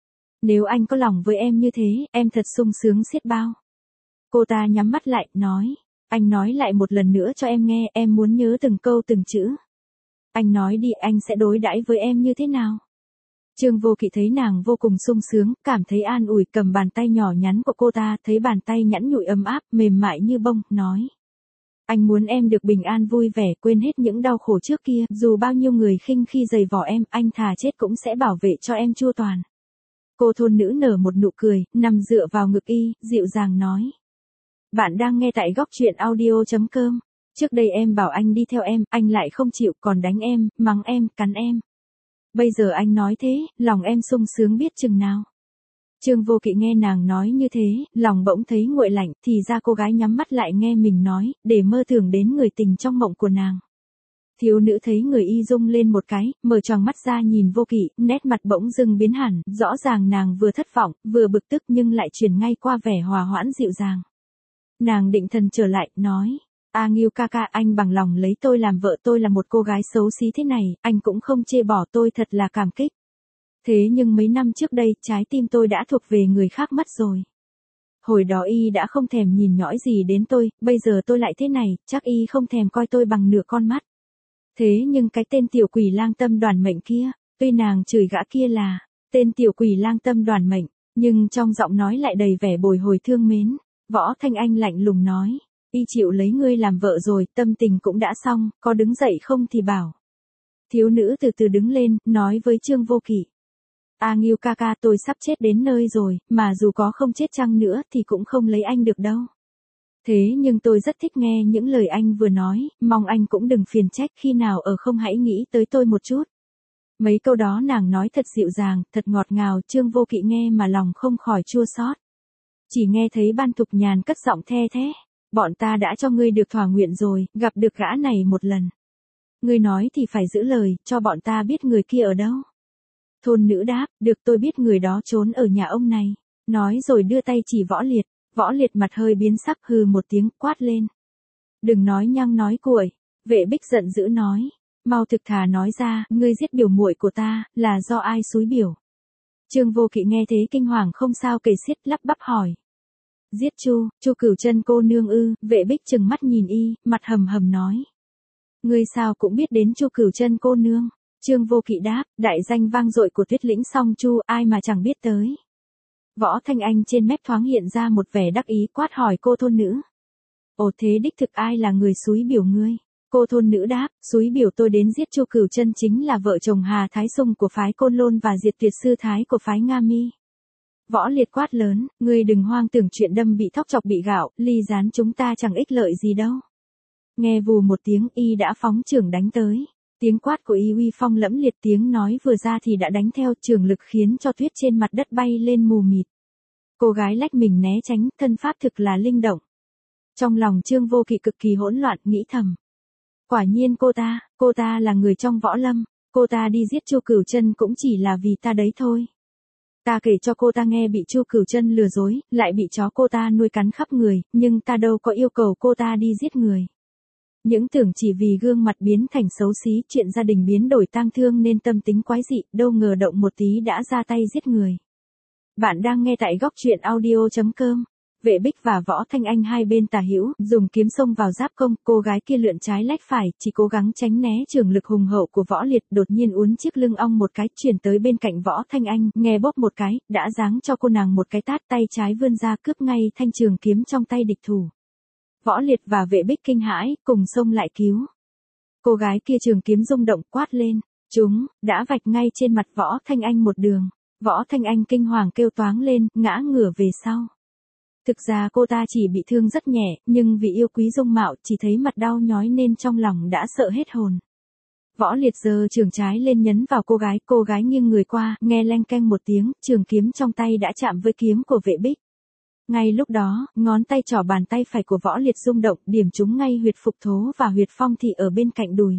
Nếu anh có lòng với em như thế, em thật sung sướng xiết bao. Cô ta nhắm mắt lại, nói. Anh nói lại một lần nữa cho em nghe, em muốn nhớ từng câu từng chữ. Anh nói đi, anh sẽ đối đãi với em như thế nào? Trương Vô Kỵ thấy nàng vô cùng sung sướng, cảm thấy an ủi, cầm bàn tay nhỏ nhắn của cô ta, thấy bàn tay nhẵn nhụi ấm áp, mềm mại như bông, nói. Anh muốn em được bình an vui vẻ, quên hết những đau khổ trước kia, dù bao nhiêu người khinh khi giày vò em, anh thà chết cũng sẽ bảo vệ cho em chu toàn. Cô thôn nữ nở một nụ cười, nằm dựa vào ngực y, dịu dàng nói. Bạn đang nghe tại góc truyện audio chấm com. Trước đây em bảo anh đi theo em, anh lại không chịu, còn đánh em, mắng em, cắn em. Bây giờ anh nói thế, lòng em sung sướng biết chừng nào. Trương Vô Kỵ nghe nàng nói như thế, lòng bỗng thấy nguội lạnh, thì ra cô gái nhắm mắt lại nghe mình nói, để mơ tưởng đến người tình trong mộng của nàng. Thiếu nữ thấy người y rung lên một cái, mở tròn mắt ra nhìn Vô Kỵ, nét mặt bỗng dưng biến hẳn, rõ ràng nàng vừa thất vọng, vừa bực tức nhưng lại chuyển ngay qua vẻ hòa hoãn dịu dàng. Nàng định thần trở lại, nói, A Nghiêu ca ca, anh bằng lòng lấy tôi làm vợ, tôi là một cô gái xấu xí thế này, anh cũng không chê bỏ tôi, thật là cảm kích. Thế nhưng mấy năm trước đây, trái tim tôi đã thuộc về người khác mất rồi. Hồi đó y đã không thèm nhìn nhõi gì đến tôi, bây giờ tôi lại thế này, chắc y không thèm coi tôi bằng nửa con mắt. Thế nhưng cái tên tiểu quỷ lang tâm đoàn mệnh kia, tuy nàng chửi gã kia là tên tiểu quỷ lang tâm đoàn mệnh, nhưng trong giọng nói lại đầy vẻ bồi hồi thương mến. Võ Thanh Anh lạnh lùng nói. Y chịu lấy ngươi làm vợ rồi, tâm tình cũng đã xong, có đứng dậy không thì bảo. Thiếu nữ từ từ đứng lên, nói với Trương Vô Kỵ. A Ngưu ca ca, tôi sắp chết đến nơi rồi, mà dù có không chết chăng nữa thì cũng không lấy anh được đâu. Thế nhưng tôi rất thích nghe những lời anh vừa nói, mong anh cũng đừng phiền trách, khi nào ở không hãy nghĩ tới tôi một chút. Mấy câu đó nàng nói thật dịu dàng, thật ngọt ngào, Trương Vô Kỵ nghe mà lòng không khỏi chua xót. Chỉ nghe thấy Ban Thục Nhàn cất giọng the thế. Bọn ta đã cho ngươi được thỏa nguyện rồi, gặp được gã này một lần. Ngươi nói thì phải giữ lời, cho bọn ta biết người kia ở đâu. Thôn nữ đáp, được, tôi biết người đó trốn ở nhà ông này. Nói rồi đưa tay chỉ Võ Liệt. Võ Liệt mặt hơi biến sắc, hừ một tiếng, quát lên. Đừng nói nhăng nói cuội. Vệ Bích giận dữ nói. Mau thực thà nói ra, ngươi giết biểu muội của ta, là do ai xúi biểu. Trương Vô Kỵ nghe thế kinh hoàng không sao kể xiết, lắp bắp hỏi. Giết Chu, Chu Cửu Chân cô nương ư? Vệ Bích trừng mắt nhìn y, mặt hầm hầm nói. Ngươi sao cũng biết đến Chu Cửu Chân cô nương? Trương Vô Kỵ đáp, đại danh vang dội của Tuyết Lĩnh Song Chu, ai mà chẳng biết tới. Võ Thanh Anh trên mép thoáng hiện ra một vẻ đắc ý, quát hỏi cô thôn nữ. Ồ, thế đích thực ai là người xúi biểu ngươi? Cô thôn nữ đáp, xúi biểu tôi đến giết Chu Cửu Chân chính là vợ chồng Hà Thái Sung của phái Côn Lôn và Diệt Tuyệt Sư Thái của phái Nga Mi. Võ Liệt quát lớn, ngươi đừng hoang tưởng chuyện đâm bị thóc chọc bị gạo, ly gián chúng ta chẳng ích lợi gì đâu. Nghe vù một tiếng, y đã phóng chưởng đánh tới. Tiếng quát của y uy phong lẫm liệt, tiếng nói vừa ra thì đã đánh theo, trường lực khiến cho tuyết trên mặt đất bay lên mù mịt. Cô gái lách mình né tránh, thân pháp thực là linh động. Trong lòng Trương Vô Kỵ cực kỳ hỗn loạn, nghĩ thầm. Quả nhiên cô ta, cô ta là người trong võ lâm, cô ta đi giết Chu Cửu Chân cũng chỉ là vì ta đấy thôi. Ta kể cho cô ta nghe bị Chu Cửu Chân lừa dối, lại bị chó cô ta nuôi cắn khắp người, nhưng ta đâu có yêu cầu cô ta đi giết người. Những tưởng chỉ vì gương mặt biến thành xấu xí, chuyện gia đình biến đổi tang thương nên tâm tính quái dị, đâu ngờ động một tí đã ra tay giết người. Bạn đang nghe tại góc truyện audio chấm com. Vệ Bích và Võ Thanh Anh hai bên tà hữu, dùng kiếm xông vào giáp công, cô gái kia lượn trái lách phải, chỉ cố gắng tránh né trường lực hùng hậu của Võ Liệt, đột nhiên uốn chiếc lưng ong một cái, chuyển tới bên cạnh Võ Thanh Anh, nghe bóp một cái, đã giáng cho cô nàng một cái tát, tay trái vươn ra cướp ngay thanh trường kiếm trong tay địch thủ. Võ Liệt và Vệ Bích kinh hãi, cùng xông lại cứu. Cô gái kia trường kiếm rung động, quát lên, chúng, đã vạch ngay trên mặt Võ Thanh Anh một đường. Võ Thanh Anh kinh hoàng kêu toáng lên, ngã ngửa về sau. Thực ra cô ta chỉ bị thương rất nhẹ, nhưng vì yêu quý dung mạo, chỉ thấy mặt đau nhói nên trong lòng đã sợ hết hồn. Võ Liệt giơ trường trái lên nhấn vào cô gái, cô gái nghiêng người qua, nghe leng keng một tiếng, trường kiếm trong tay đã chạm với kiếm của Vệ Bích. Ngay lúc đó, ngón tay trỏ bàn tay phải của Võ Liệt rung động, điểm trúng ngay huyệt phục thố và huyệt phong thị ở bên cạnh đùi.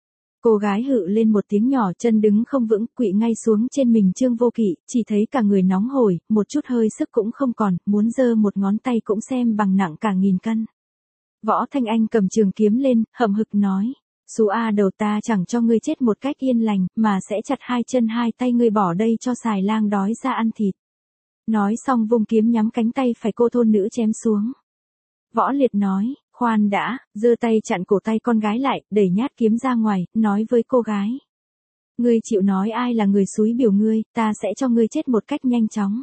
Cô gái hự lên một tiếng nhỏ, chân đứng không vững, quỵ ngay xuống trên mình Trương Vô Kỵ, chỉ thấy cả người nóng hổi, một chút hơi sức cũng không còn, muốn giơ một ngón tay cũng xem bằng nặng cả nghìn cân. Võ Thanh Anh cầm trường kiếm lên, hậm hực nói, Sú A đầu, ta chẳng cho ngươi chết một cách yên lành, mà sẽ chặt hai chân hai tay ngươi bỏ đây cho xài lang đói ra ăn thịt. Nói xong vung kiếm nhắm cánh tay phải cô thôn nữ chém xuống. Võ Liệt nói, khoan đã, giơ tay chặn cổ tay con gái lại, đẩy nhát kiếm ra ngoài, nói với cô gái. Ngươi chịu nói ai là người xúi biểu ngươi, ta sẽ cho ngươi chết một cách nhanh chóng.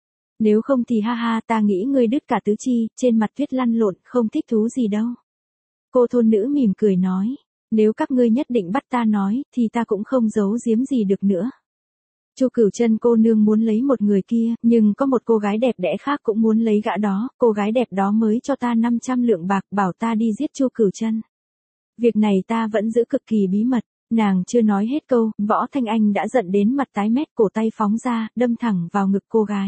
Nếu không thì ha ha, ta nghĩ ngươi đứt cả tứ chi, trên mặt tuyết lăn lộn, không thích thú gì đâu. Cô thôn nữ mỉm cười nói, nếu các ngươi nhất định bắt ta nói, thì ta cũng không giấu giếm gì được nữa. Chu Cửu Chân cô nương muốn lấy một người kia, nhưng có một cô gái đẹp đẽ khác cũng muốn lấy gã đó, cô gái đẹp đó mới cho ta năm trăm lượng bạc, bảo ta đi giết Chu Cửu Chân. Việc này ta vẫn giữ cực kỳ bí mật. Nàng chưa nói hết câu, Võ Thanh Anh đã giận đến mặt tái mét, cổ tay phóng ra, đâm thẳng vào ngực cô gái.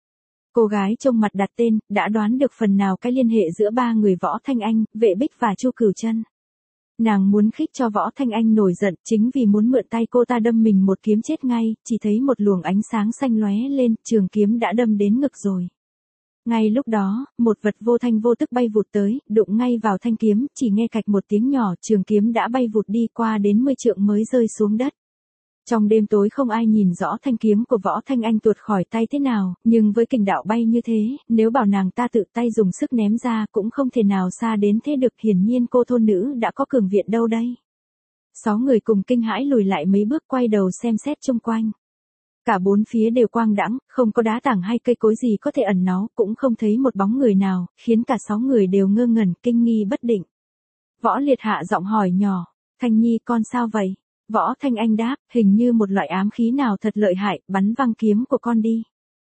Cô gái trông mặt đặt tên, đã đoán được phần nào cái liên hệ giữa ba người Võ Thanh Anh, Vệ Bích và Chu Cửu Chân. Nàng muốn khích cho Võ Thanh Anh nổi giận, chính vì muốn mượn tay cô ta đâm mình một kiếm chết ngay, chỉ thấy một luồng ánh sáng xanh lóe lên, trường kiếm đã đâm đến ngực rồi. Ngay lúc đó, một vật vô thanh vô tức bay vụt tới, đụng ngay vào thanh kiếm, chỉ nghe cạch một tiếng nhỏ, trường kiếm đã bay vụt đi qua đến mười trượng mới rơi xuống đất. Trong đêm tối không ai nhìn rõ thanh kiếm của Võ Thanh Anh tuột khỏi tay thế nào, nhưng với kình đạo bay như thế, nếu bảo nàng ta tự tay dùng sức ném ra cũng không thể nào xa đến thế được, hiển nhiên cô thôn nữ đã có cường viện đâu đây. Sáu người cùng kinh hãi lùi lại mấy bước, quay đầu xem xét chung quanh. Cả bốn phía đều quang đãng, không có đá tảng hay cây cối gì có thể ẩn náu, cũng không thấy một bóng người nào, khiến cả sáu người đều ngơ ngẩn, kinh nghi bất định. Võ Liệt hạ giọng hỏi nhỏ, Thanh Nhi con sao vậy? Võ Thanh Anh đáp, hình như một loại ám khí nào thật lợi hại, bắn văng kiếm của con đi.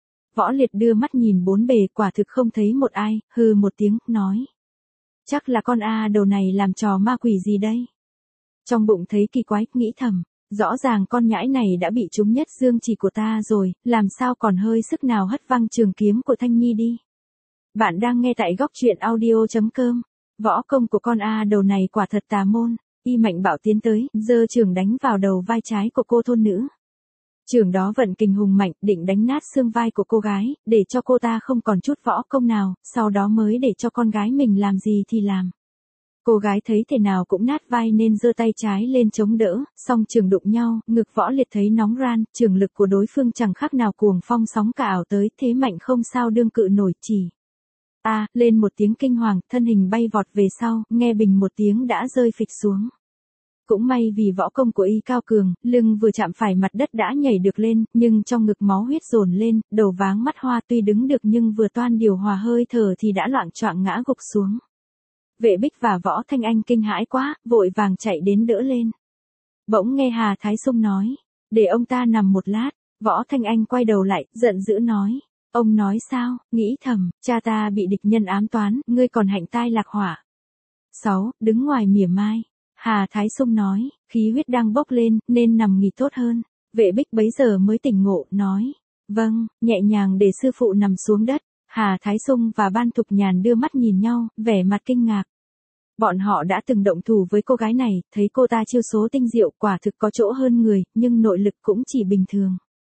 Võ Liệt đưa mắt nhìn bốn bề, quả thực không thấy một ai, hừ một tiếng, nói. Chắc là con A đầu này làm trò ma quỷ gì đây? Trong bụng thấy kỳ quái, nghĩ thầm, rõ ràng con nhãi này đã bị trúng nhất dương chỉ của ta rồi, làm sao còn hơi sức nào hất văng trường kiếm của Thanh Nhi đi. Bạn đang nghe tại góc truyện audio.com, võ công của con A đầu này quả thật tà môn. Y Mạnh Bảo tiến tới, giơ trường đánh vào đầu vai trái của cô thôn nữ. Trường đó vận kình hùng mạnh, định đánh nát xương vai của cô gái, để cho cô ta không còn chút võ công nào, sau đó mới để cho con gái mình làm gì thì làm. Cô gái thấy thế nào cũng nát vai nên giơ tay trái lên chống đỡ, song trường đụng nhau, ngực Võ Liệt thấy nóng ran, trường lực của đối phương chẳng khác nào cuồng phong sóng cả ảo tới, thế mạnh không sao đương cự nổi, chỉ. A, à, lên một tiếng kinh hoàng, thân hình bay vọt về sau, nghe bình một tiếng đã rơi phịch xuống. Cũng may vì võ công của y cao cường, lưng vừa chạm phải mặt đất đã nhảy được lên, nhưng trong ngực máu huyết dồn lên, đầu váng mắt hoa, tuy đứng được nhưng vừa toan điều hòa hơi thở thì đã loạng choạng ngã gục xuống. Vệ Bích và Võ Thanh Anh kinh hãi quá, vội vàng chạy đến đỡ lên. Bỗng nghe Hà Thái Xung nói, để ông ta nằm một lát. Võ Thanh Anh quay đầu lại, giận dữ nói, ông nói sao? Nghĩ thầm, cha ta bị địch nhân ám toán, ngươi còn hạnh tai lạc hỏa. sáu. Đứng ngoài mỉa mai. Hà Thái Xung nói, khí huyết đang bốc lên, nên nằm nghỉ tốt hơn. Vệ Bích bấy giờ mới tỉnh ngộ, nói, vâng, nhẹ nhàng để sư phụ nằm xuống đất. Hà Thái Xung và Ban Thục Nhàn đưa mắt nhìn nhau, vẻ mặt kinh ngạc. Bọn họ đã từng động thủ với cô gái này, thấy cô ta chiêu số tinh diệu, quả thực có chỗ hơn người, nhưng nội lực cũng chỉ bình thường.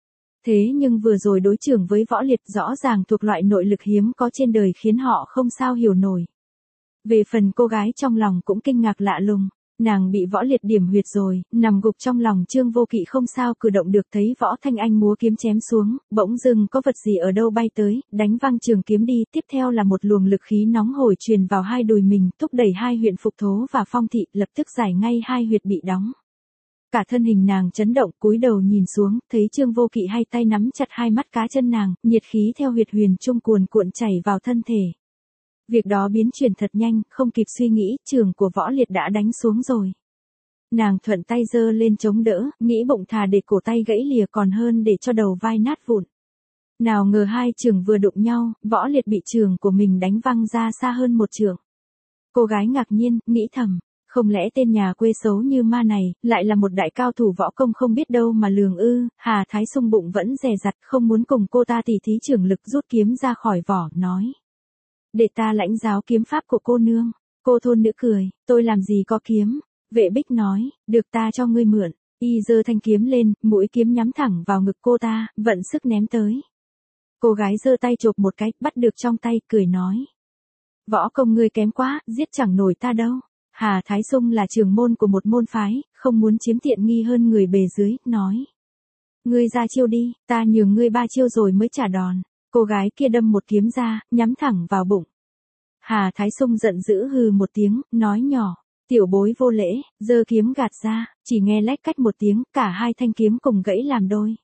Thế nhưng vừa rồi đối chưởng với Võ Liệt rõ ràng thuộc loại nội lực hiếm có trên đời, khiến họ không sao hiểu nổi. Về phần cô gái trong lòng cũng kinh ngạc lạ lùng. Nàng bị Võ Liệt điểm huyệt rồi, nằm gục trong lòng Trương Vô Kỵ không sao cử động được, thấy Võ Thanh Anh múa kiếm chém xuống, bỗng dưng có vật gì ở đâu bay tới, đánh văng trường kiếm đi, tiếp theo là một luồng lực khí nóng hổi truyền vào hai đùi mình, thúc đẩy hai huyện Phục Thố và Phong Thị, lập tức giải ngay hai huyệt bị đóng. Cả thân hình nàng chấn động, cúi đầu nhìn xuống, thấy Trương Vô Kỵ hai tay nắm chặt hai mắt cá chân nàng, nhiệt khí theo huyệt huyền trung cuồn cuộn chảy vào thân thể. Việc đó biến chuyển thật nhanh, không kịp suy nghĩ, trường của Võ Liệt đã đánh xuống rồi. Nàng thuận tay giơ lên chống đỡ, nghĩ bụng thà để cổ tay gãy lìa còn hơn để cho đầu vai nát vụn. Nào ngờ hai trường vừa đụng nhau, Võ Liệt bị trường của mình đánh văng ra xa hơn một trường. Cô gái ngạc nhiên, nghĩ thầm, không lẽ tên nhà quê xấu như ma này, lại là một đại cao thủ võ công không biết đâu mà lường ư? Hà Thái Xung bụng vẫn dè dặt, không muốn cùng cô ta tỉ thí, trường lực rút kiếm ra khỏi vỏ, nói. Để ta lãnh giáo kiếm pháp của cô nương. Cô thôn nữ cười, tôi làm gì có kiếm. Vệ Bích nói, được ta cho ngươi mượn. Y giơ thanh kiếm lên, mũi kiếm nhắm thẳng vào ngực cô ta, vận sức ném tới. Cô gái giơ tay chộp một cái, bắt được trong tay, cười nói. Võ công ngươi kém quá, giết chẳng nổi ta đâu. Hà Thái Xung là trưởng môn của một môn phái, không muốn chiếm tiện nghi hơn người bề dưới, nói. Ngươi ra chiêu đi, ta nhường ngươi ba chiêu rồi mới trả đòn. Cô gái kia đâm một kiếm ra, nhắm thẳng vào bụng. Hà Thái Xung giận dữ hừ một tiếng, nói nhỏ, tiểu bối vô lễ, giơ kiếm gạt ra, chỉ nghe lách cách một tiếng, cả hai thanh kiếm cùng gãy làm đôi.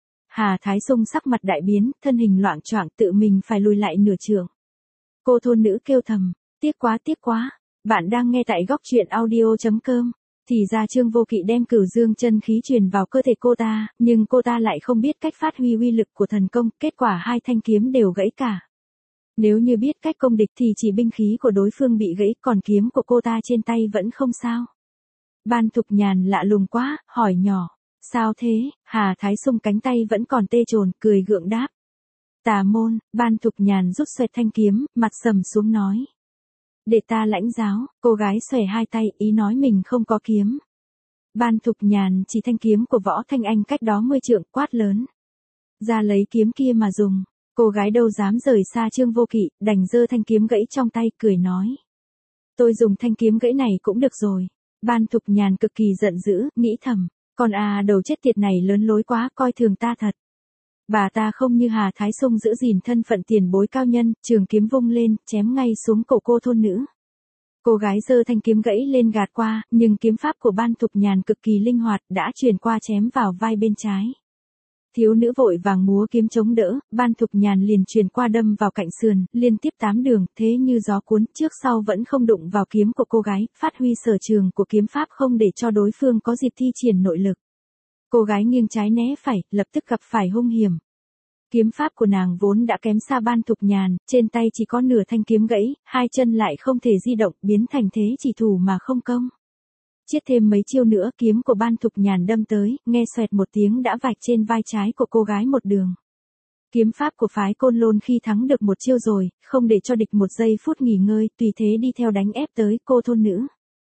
Hà Thái Xung sắc mặt đại biến, thân hình loạng choạng, tự mình phải lùi lại nửa trượng. Cô thôn nữ kêu thầm, tiếc quá tiếc quá. Bạn đang nghe tại góc truyện audio.com. Thì ra Trương Vô Kỵ đem Cửu Dương chân khí truyền vào cơ thể cô ta, nhưng cô ta lại không biết cách phát huy uy lực của thần công, kết quả hai thanh kiếm đều gãy cả. Nếu như biết cách công địch thì chỉ binh khí của đối phương bị gãy, còn kiếm của cô ta trên tay vẫn không sao. Ban Thục Nhàn lạ lùng quá, hỏi nhỏ, sao thế? Hà Thái Xung cánh tay vẫn còn tê trồn, cười gượng đáp. Tà môn. Ban Thục Nhàn rút xoẹt thanh kiếm, mặt sầm xuống nói. Để ta lãnh giáo. Cô gái xòe hai tay, ý nói mình không có kiếm. Ban Thục Nhàn chỉ thanh kiếm của Võ Thanh Anh cách đó mười trượng, quát lớn. Ra lấy kiếm kia mà dùng. Cô gái đâu dám rời xa Trương Vô Kỵ, đành giơ thanh kiếm gãy trong tay, cười nói. Tôi dùng thanh kiếm gãy này cũng được rồi. Ban Thục Nhàn cực kỳ giận dữ, nghĩ thầm, con à đầu chết tiệt này lớn lối quá, coi thường ta thật. Bà ta không như Hà Thái Xung giữ gìn thân phận tiền bối cao nhân, trường kiếm vung lên, chém ngay xuống cổ cô thôn nữ. Cô gái giơ thanh kiếm gãy lên gạt qua, nhưng kiếm pháp của Ban Thục Nhàn cực kỳ linh hoạt, đã truyền qua chém vào vai bên trái. Thiếu nữ vội vàng múa kiếm chống đỡ, Ban Thục Nhàn liền truyền qua đâm vào cạnh sườn, liên tiếp tám đường, thế như gió cuốn, trước sau vẫn không đụng vào kiếm của cô gái, phát huy sở trường của kiếm pháp không để cho đối phương có dịp thi triển nội lực. Cô gái nghiêng trái né phải, lập tức gặp phải hung hiểm. Kiếm pháp của nàng vốn đã kém xa Ban Thục Nhàn, trên tay chỉ có nửa thanh kiếm gãy, hai chân lại không thể di động, biến thành thế chỉ thủ mà không công. Chiết thêm mấy chiêu nữa, kiếm của Ban Thục Nhàn đâm tới, nghe xoẹt một tiếng đã vạch trên vai trái của cô gái một đường. Kiếm pháp của phái Côn Lôn khi thắng được một chiêu rồi, không để cho địch một giây phút nghỉ ngơi, tùy thế đi theo đánh ép tới cô thôn nữ.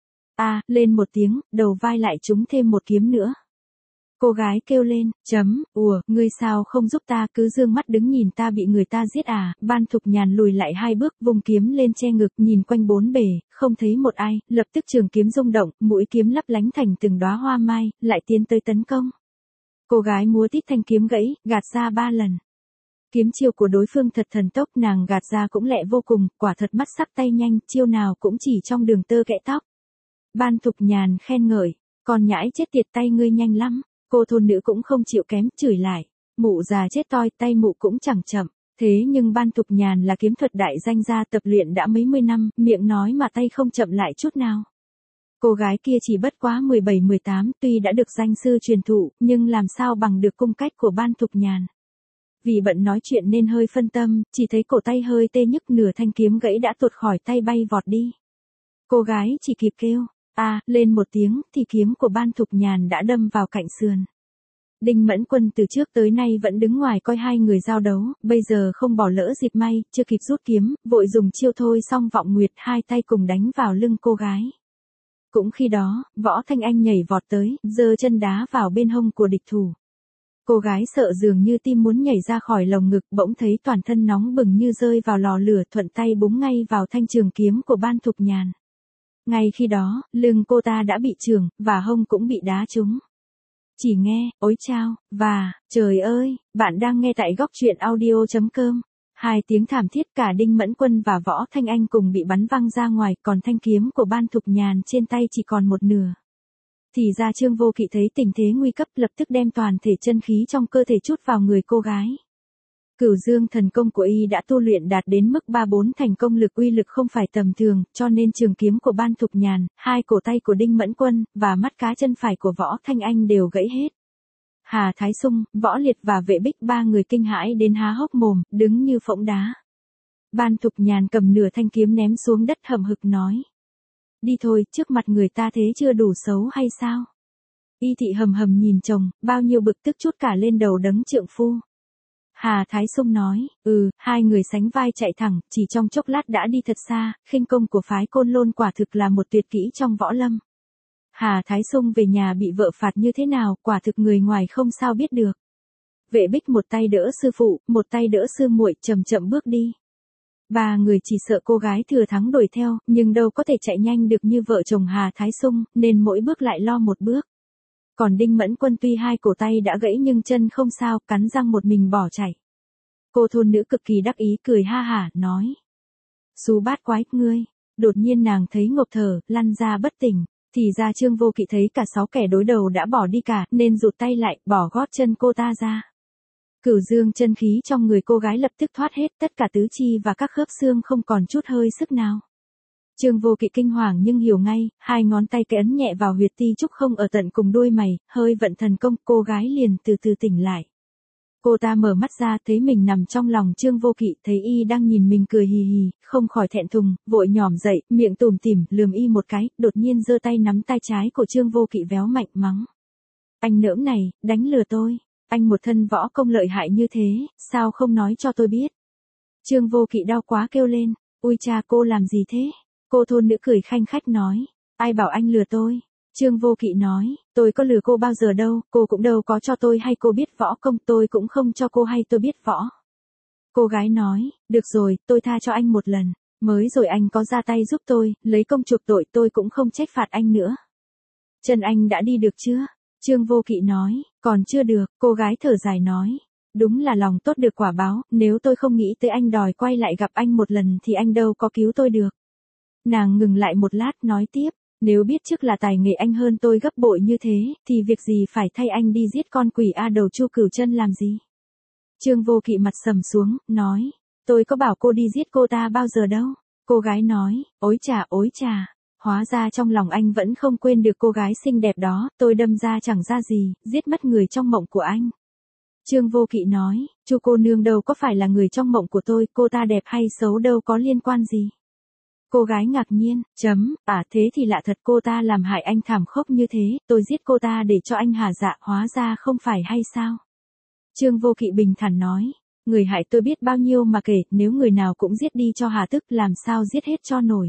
A, lên một tiếng, đầu vai lại trúng thêm một kiếm nữa. Cô gái kêu lên, chấm, ùa, ngươi sao không giúp ta, cứ dương mắt đứng nhìn ta bị người ta giết à. Ban Thục Nhàn lùi lại hai bước, vùng kiếm lên che ngực, nhìn quanh bốn bề, không thấy một ai, lập tức trường kiếm rung động, mũi kiếm lấp lánh thành từng đóa hoa mai, lại tiến tới tấn công. Cô gái múa tít thanh kiếm gãy, gạt ra ba lần. Kiếm chiêu của đối phương thật thần tốc, nàng gạt ra cũng lẹ vô cùng, quả thật mắt sắc tay nhanh, chiêu nào cũng chỉ trong đường tơ kẽ tóc. Ban Thục Nhàn khen ngợi, còn nhãi chết tiệt, tay ngươi nhanh lắm. Cô thôn nữ cũng không chịu kém, chửi lại, mụ già chết toi, tay mụ cũng chẳng chậm. Thế nhưng Ban Thục Nhàn là kiếm thuật đại danh gia, tập luyện đã mấy mươi năm, miệng nói mà tay không chậm lại chút nào. Cô gái kia chỉ bất quá mười bảy mười tám, tuy đã được danh sư truyền thụ, nhưng làm sao bằng được cung cách của Ban Thục Nhàn. Vì bận nói chuyện nên hơi phân tâm, chỉ thấy cổ tay hơi tê nhức, nửa thanh kiếm gãy đã tuột khỏi tay bay vọt đi. Cô gái chỉ kịp kêu a, à, lên một tiếng, thì kiếm của Ban Thục Nhàn đã đâm vào cạnh sườn. Đinh Mẫn Quân từ trước tới nay vẫn đứng ngoài coi hai người giao đấu, bây giờ không bỏ lỡ dịp may, chưa kịp rút kiếm, vội dùng chiêu thôi xong vọng nguyệt, hai tay cùng đánh vào lưng cô gái. Cũng khi đó, Võ Thanh Anh nhảy vọt tới, giơ chân đá vào bên hông của địch thủ. Cô gái sợ dường như tim muốn nhảy ra khỏi lồng ngực, bỗng thấy toàn thân nóng bừng như rơi vào lò lửa, thuận tay búng ngay vào thanh trường kiếm của Ban Thục Nhàn. Ngay khi đó, lưng cô ta đã bị chưởng, và hông cũng bị đá trúng. Chỉ nghe, ối chao, và, trời ơi, bạn đang nghe tại góc truyện audio chấm com. Hai tiếng thảm thiết, cả Đinh Mẫn Quân và Võ Thanh Anh cùng bị bắn văng ra ngoài, còn thanh kiếm của Ban Thục Nhàn trên tay chỉ còn một nửa. Thì ra Trương Vô Kỵ thấy tình thế nguy cấp, lập tức đem toàn thể chân khí trong cơ thể trút vào người cô gái. Cửu Dương thần công của y đã tu luyện đạt đến mức ba bốn thành công lực, uy lực không phải tầm thường, cho nên trường kiếm của Ban Thục Nhàn, hai cổ tay của Đinh Mẫn Quân, và mắt cá chân phải của Võ Thanh Anh đều gãy hết. Hà Thái Sung, Võ Liệt và Vệ Bích ba người kinh hãi đến há hốc mồm, đứng như phỗng đá. Ban Thục Nhàn cầm nửa thanh kiếm ném xuống đất, hậm hực nói. Đi thôi, trước mặt người ta thế chưa đủ xấu hay sao? Y Thị hầm hầm nhìn chồng, bao nhiêu bực tức chút cả lên đầu đấng trượng phu. Hà Thái Sung nói, ừ, hai người sánh vai chạy thẳng, chỉ trong chốc lát đã đi thật xa, khinh công của phái Côn Lôn quả thực là một tuyệt kỹ trong võ lâm. Hà Thái Sung về nhà bị vợ phạt như thế nào, quả thực người ngoài không sao biết được. Vệ Bích một tay đỡ sư phụ, một tay đỡ sư muội, chậm chậm bước đi. Ba người chỉ sợ cô gái thừa thắng đuổi theo, nhưng đâu có thể chạy nhanh được như vợ chồng Hà Thái Sung, nên mỗi bước lại lo một bước. Còn Đinh Mẫn Quân tuy hai cổ tay đã gãy nhưng chân không sao, cắn răng một mình bỏ chạy. Cô thôn nữ cực kỳ đắc ý, cười ha hả, nói. Xú bát quái, ngươi. Đột nhiên nàng thấy ngộp thở, lăn ra bất tỉnh. Thì ra Trương Vô Kỵ thấy cả sáu kẻ đối đầu đã bỏ đi cả, nên rụt tay lại, bỏ gót chân cô ta ra. Cửu Dương chân khí trong người cô gái lập tức thoát hết, tất cả tứ chi và các khớp xương không còn chút hơi sức nào. Trương Vô Kỵ kinh hoàng nhưng hiểu ngay, hai ngón tay kẽ ấn nhẹ vào huyệt ti trúc không ở tận cùng đuôi mày, hơi vận thần công, cô gái liền từ từ tỉnh lại. Cô ta mở mắt ra, thấy mình nằm trong lòng Trương Vô Kỵ, thấy y đang nhìn mình cười hì hì, không khỏi thẹn thùng, vội nhỏm dậy, miệng tủm tỉm, lườm y một cái, đột nhiên giơ tay nắm tay trái của Trương Vô Kỵ véo mạnh, mắng. Anh nỡm này, đánh lừa tôi. Anh một thân võ công lợi hại như thế, sao không nói cho tôi biết. Trương Vô Kỵ đau quá kêu lên, ui cha, cô làm gì thế? Cô thôn nữ cười khanh khách nói, ai bảo anh lừa tôi? Trương Vô Kỵ nói, tôi có lừa cô bao giờ đâu, cô cũng đâu có cho tôi hay cô biết võ công, tôi cũng không cho cô hay tôi biết võ. Cô gái nói, được rồi, tôi tha cho anh một lần, mới rồi anh có ra tay giúp tôi, lấy công chuộc tội, tôi cũng không trách phạt anh nữa. Chân anh đã đi được chưa? Trương Vô Kỵ nói, còn chưa được, cô gái thở dài nói. Đúng là lòng tốt được quả báo, nếu tôi không nghĩ tới anh đòi quay lại gặp anh một lần thì anh đâu có cứu tôi được. Nàng ngừng lại một lát nói tiếp, Nếu biết trước là tài nghệ anh hơn tôi gấp bội như thế, thì việc gì phải thay anh đi giết con quỷ A đầu Chu Cửu Chân làm gì? Trương Vô Kỵ mặt sầm xuống, nói, tôi có bảo cô đi giết cô ta bao giờ đâu. Cô gái nói, ối chà ối chà, hóa ra trong lòng anh vẫn không quên được cô gái xinh đẹp đó, tôi đâm ra chẳng ra gì, giết mất người trong mộng của anh. Trương Vô Kỵ nói, Chu cô nương đâu có phải là người trong mộng của tôi, cô ta đẹp hay xấu đâu có liên quan gì. Cô gái ngạc nhiên, chấm, à thế thì lạ thật, cô ta làm hại anh thảm khốc như thế, tôi giết cô ta để cho anh hả dạ, hóa ra không phải hay sao? Trương Vô Kỵ bình thản nói, người hại tôi biết bao nhiêu mà kể, nếu người nào cũng giết đi cho hà tức làm sao giết hết cho nổi.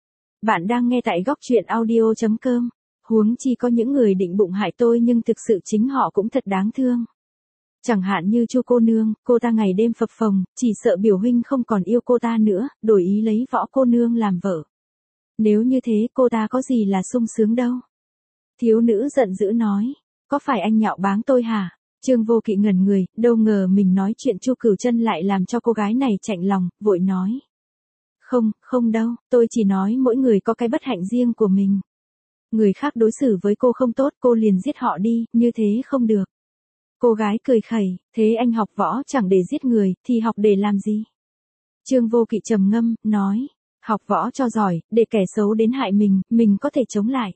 Bạn đang nghe tại góc truyện audio chấm com, huống chi có những người định bụng hại tôi nhưng thực sự chính họ cũng thật đáng thương. Chẳng hạn như Chu cô nương, cô ta ngày đêm phập phồng, chỉ sợ biểu huynh không còn yêu cô ta nữa, đổi ý lấy Võ cô nương làm vợ. Nếu như thế cô ta có gì là sung sướng đâu. Thiếu nữ giận dữ nói, có phải anh nhạo báng tôi hả? Trương Vô Kỵ ngẩn người, đâu ngờ mình nói chuyện Chu Cửu Chân lại làm cho cô gái này chạnh lòng, vội nói. Không, không đâu, tôi chỉ nói mỗi người có cái bất hạnh riêng của mình. Người khác đối xử với cô không tốt, cô liền giết họ đi, như thế không được. Cô gái cười khẩy, thế anh học võ chẳng để giết người, thì học để làm gì? Trương Vô Kỵ trầm ngâm, nói, học võ cho giỏi, để kẻ xấu đến hại mình, mình có thể chống lại.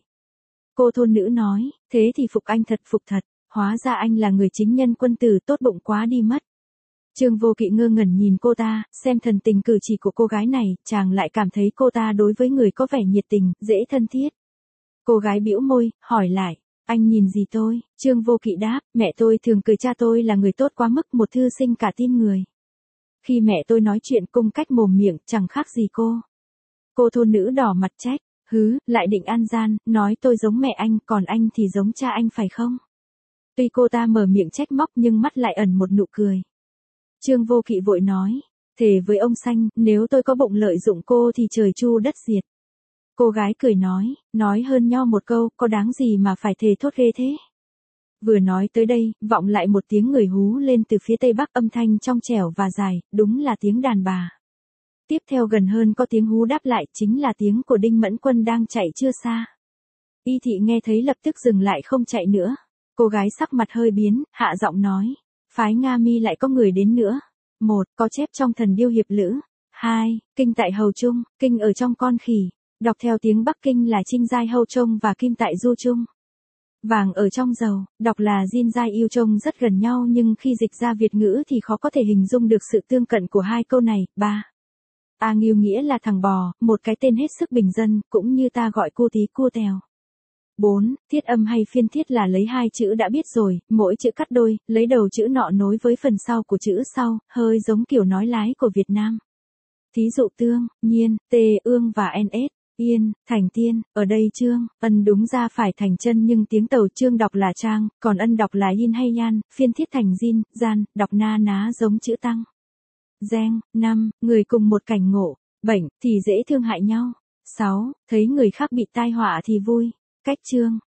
Cô thôn nữ nói, thế thì phục anh thật phục thật, hóa ra anh là người chính nhân quân tử, tốt bụng quá đi mất. Trương Vô Kỵ ngơ ngẩn nhìn cô ta, xem thần tình cử chỉ của cô gái này, chàng lại cảm thấy cô ta đối với người có vẻ nhiệt tình, dễ thân thiết. Cô gái bĩu môi, hỏi lại, anh nhìn gì tôi? Trương Vô Kỵ đáp, mẹ tôi thường cười cha tôi là người tốt quá mức, một thư sinh cả tin người. Khi mẹ tôi nói chuyện cung cách mồm miệng, chẳng khác gì cô. Cô thôn nữ đỏ mặt trách, hứ, lại định ăn gian, nói tôi giống mẹ anh, còn anh thì giống cha anh phải không? Tuy cô ta mở miệng trách móc nhưng mắt lại ẩn một nụ cười. Trương Vô Kỵ vội nói, thề với ông Xanh, nếu tôi có bụng lợi dụng cô thì trời chu đất diệt. Cô gái cười nói, nói hơn nho một câu, có đáng gì mà phải thề thốt ghê thế? Vừa nói tới đây, vọng lại một tiếng người hú lên từ phía tây bắc, âm thanh trong trẻo và dài, đúng là tiếng đàn bà. Tiếp theo gần hơn có tiếng hú đáp lại, chính là tiếng của Đinh Mẫn Quân đang chạy chưa xa. Y thị nghe thấy lập tức dừng lại không chạy nữa. Cô gái sắc mặt hơi biến, hạ giọng nói, phái Nga Mi lại có người đến nữa. Một, có chép trong Thần Điêu Hiệp Lữ. Hai, kinh tại Hầu Trung, kinh ở trong Con Khỉ. Đọc theo tiếng Bắc Kinh là Trinh Giai Hâu Trông và Kim tại Du Trung. Vàng ở trong dầu, đọc là Jin Giai Yêu Trông rất gần nhau nhưng khi dịch ra Việt ngữ thì khó có thể hình dung được sự tương cận của hai câu này. Ba. A Nghiêu nghĩa là thằng bò, một cái tên hết sức bình dân, cũng như ta gọi cu tí cua tèo. Bốn. Thiết âm hay phiên thiết là lấy hai chữ đã biết rồi, mỗi chữ cắt đôi, lấy đầu chữ nọ nối với phần sau của chữ sau, hơi giống kiểu nói lái của Việt Nam. Thí dụ tương, nhiên, tê, ương và ns. Yên, thành tiên, ở đây trương, ân đúng ra phải thành chân nhưng tiếng tàu trương đọc là trang, còn ân đọc là yin hay yan, phiên thiết thành jin, gian, đọc na ná giống chữ tăng. Gieng, năm, người cùng một cảnh ngộ, bệnh, thì dễ thương hại nhau. Sáu, thấy người khác bị tai họa thì vui. Cách chương,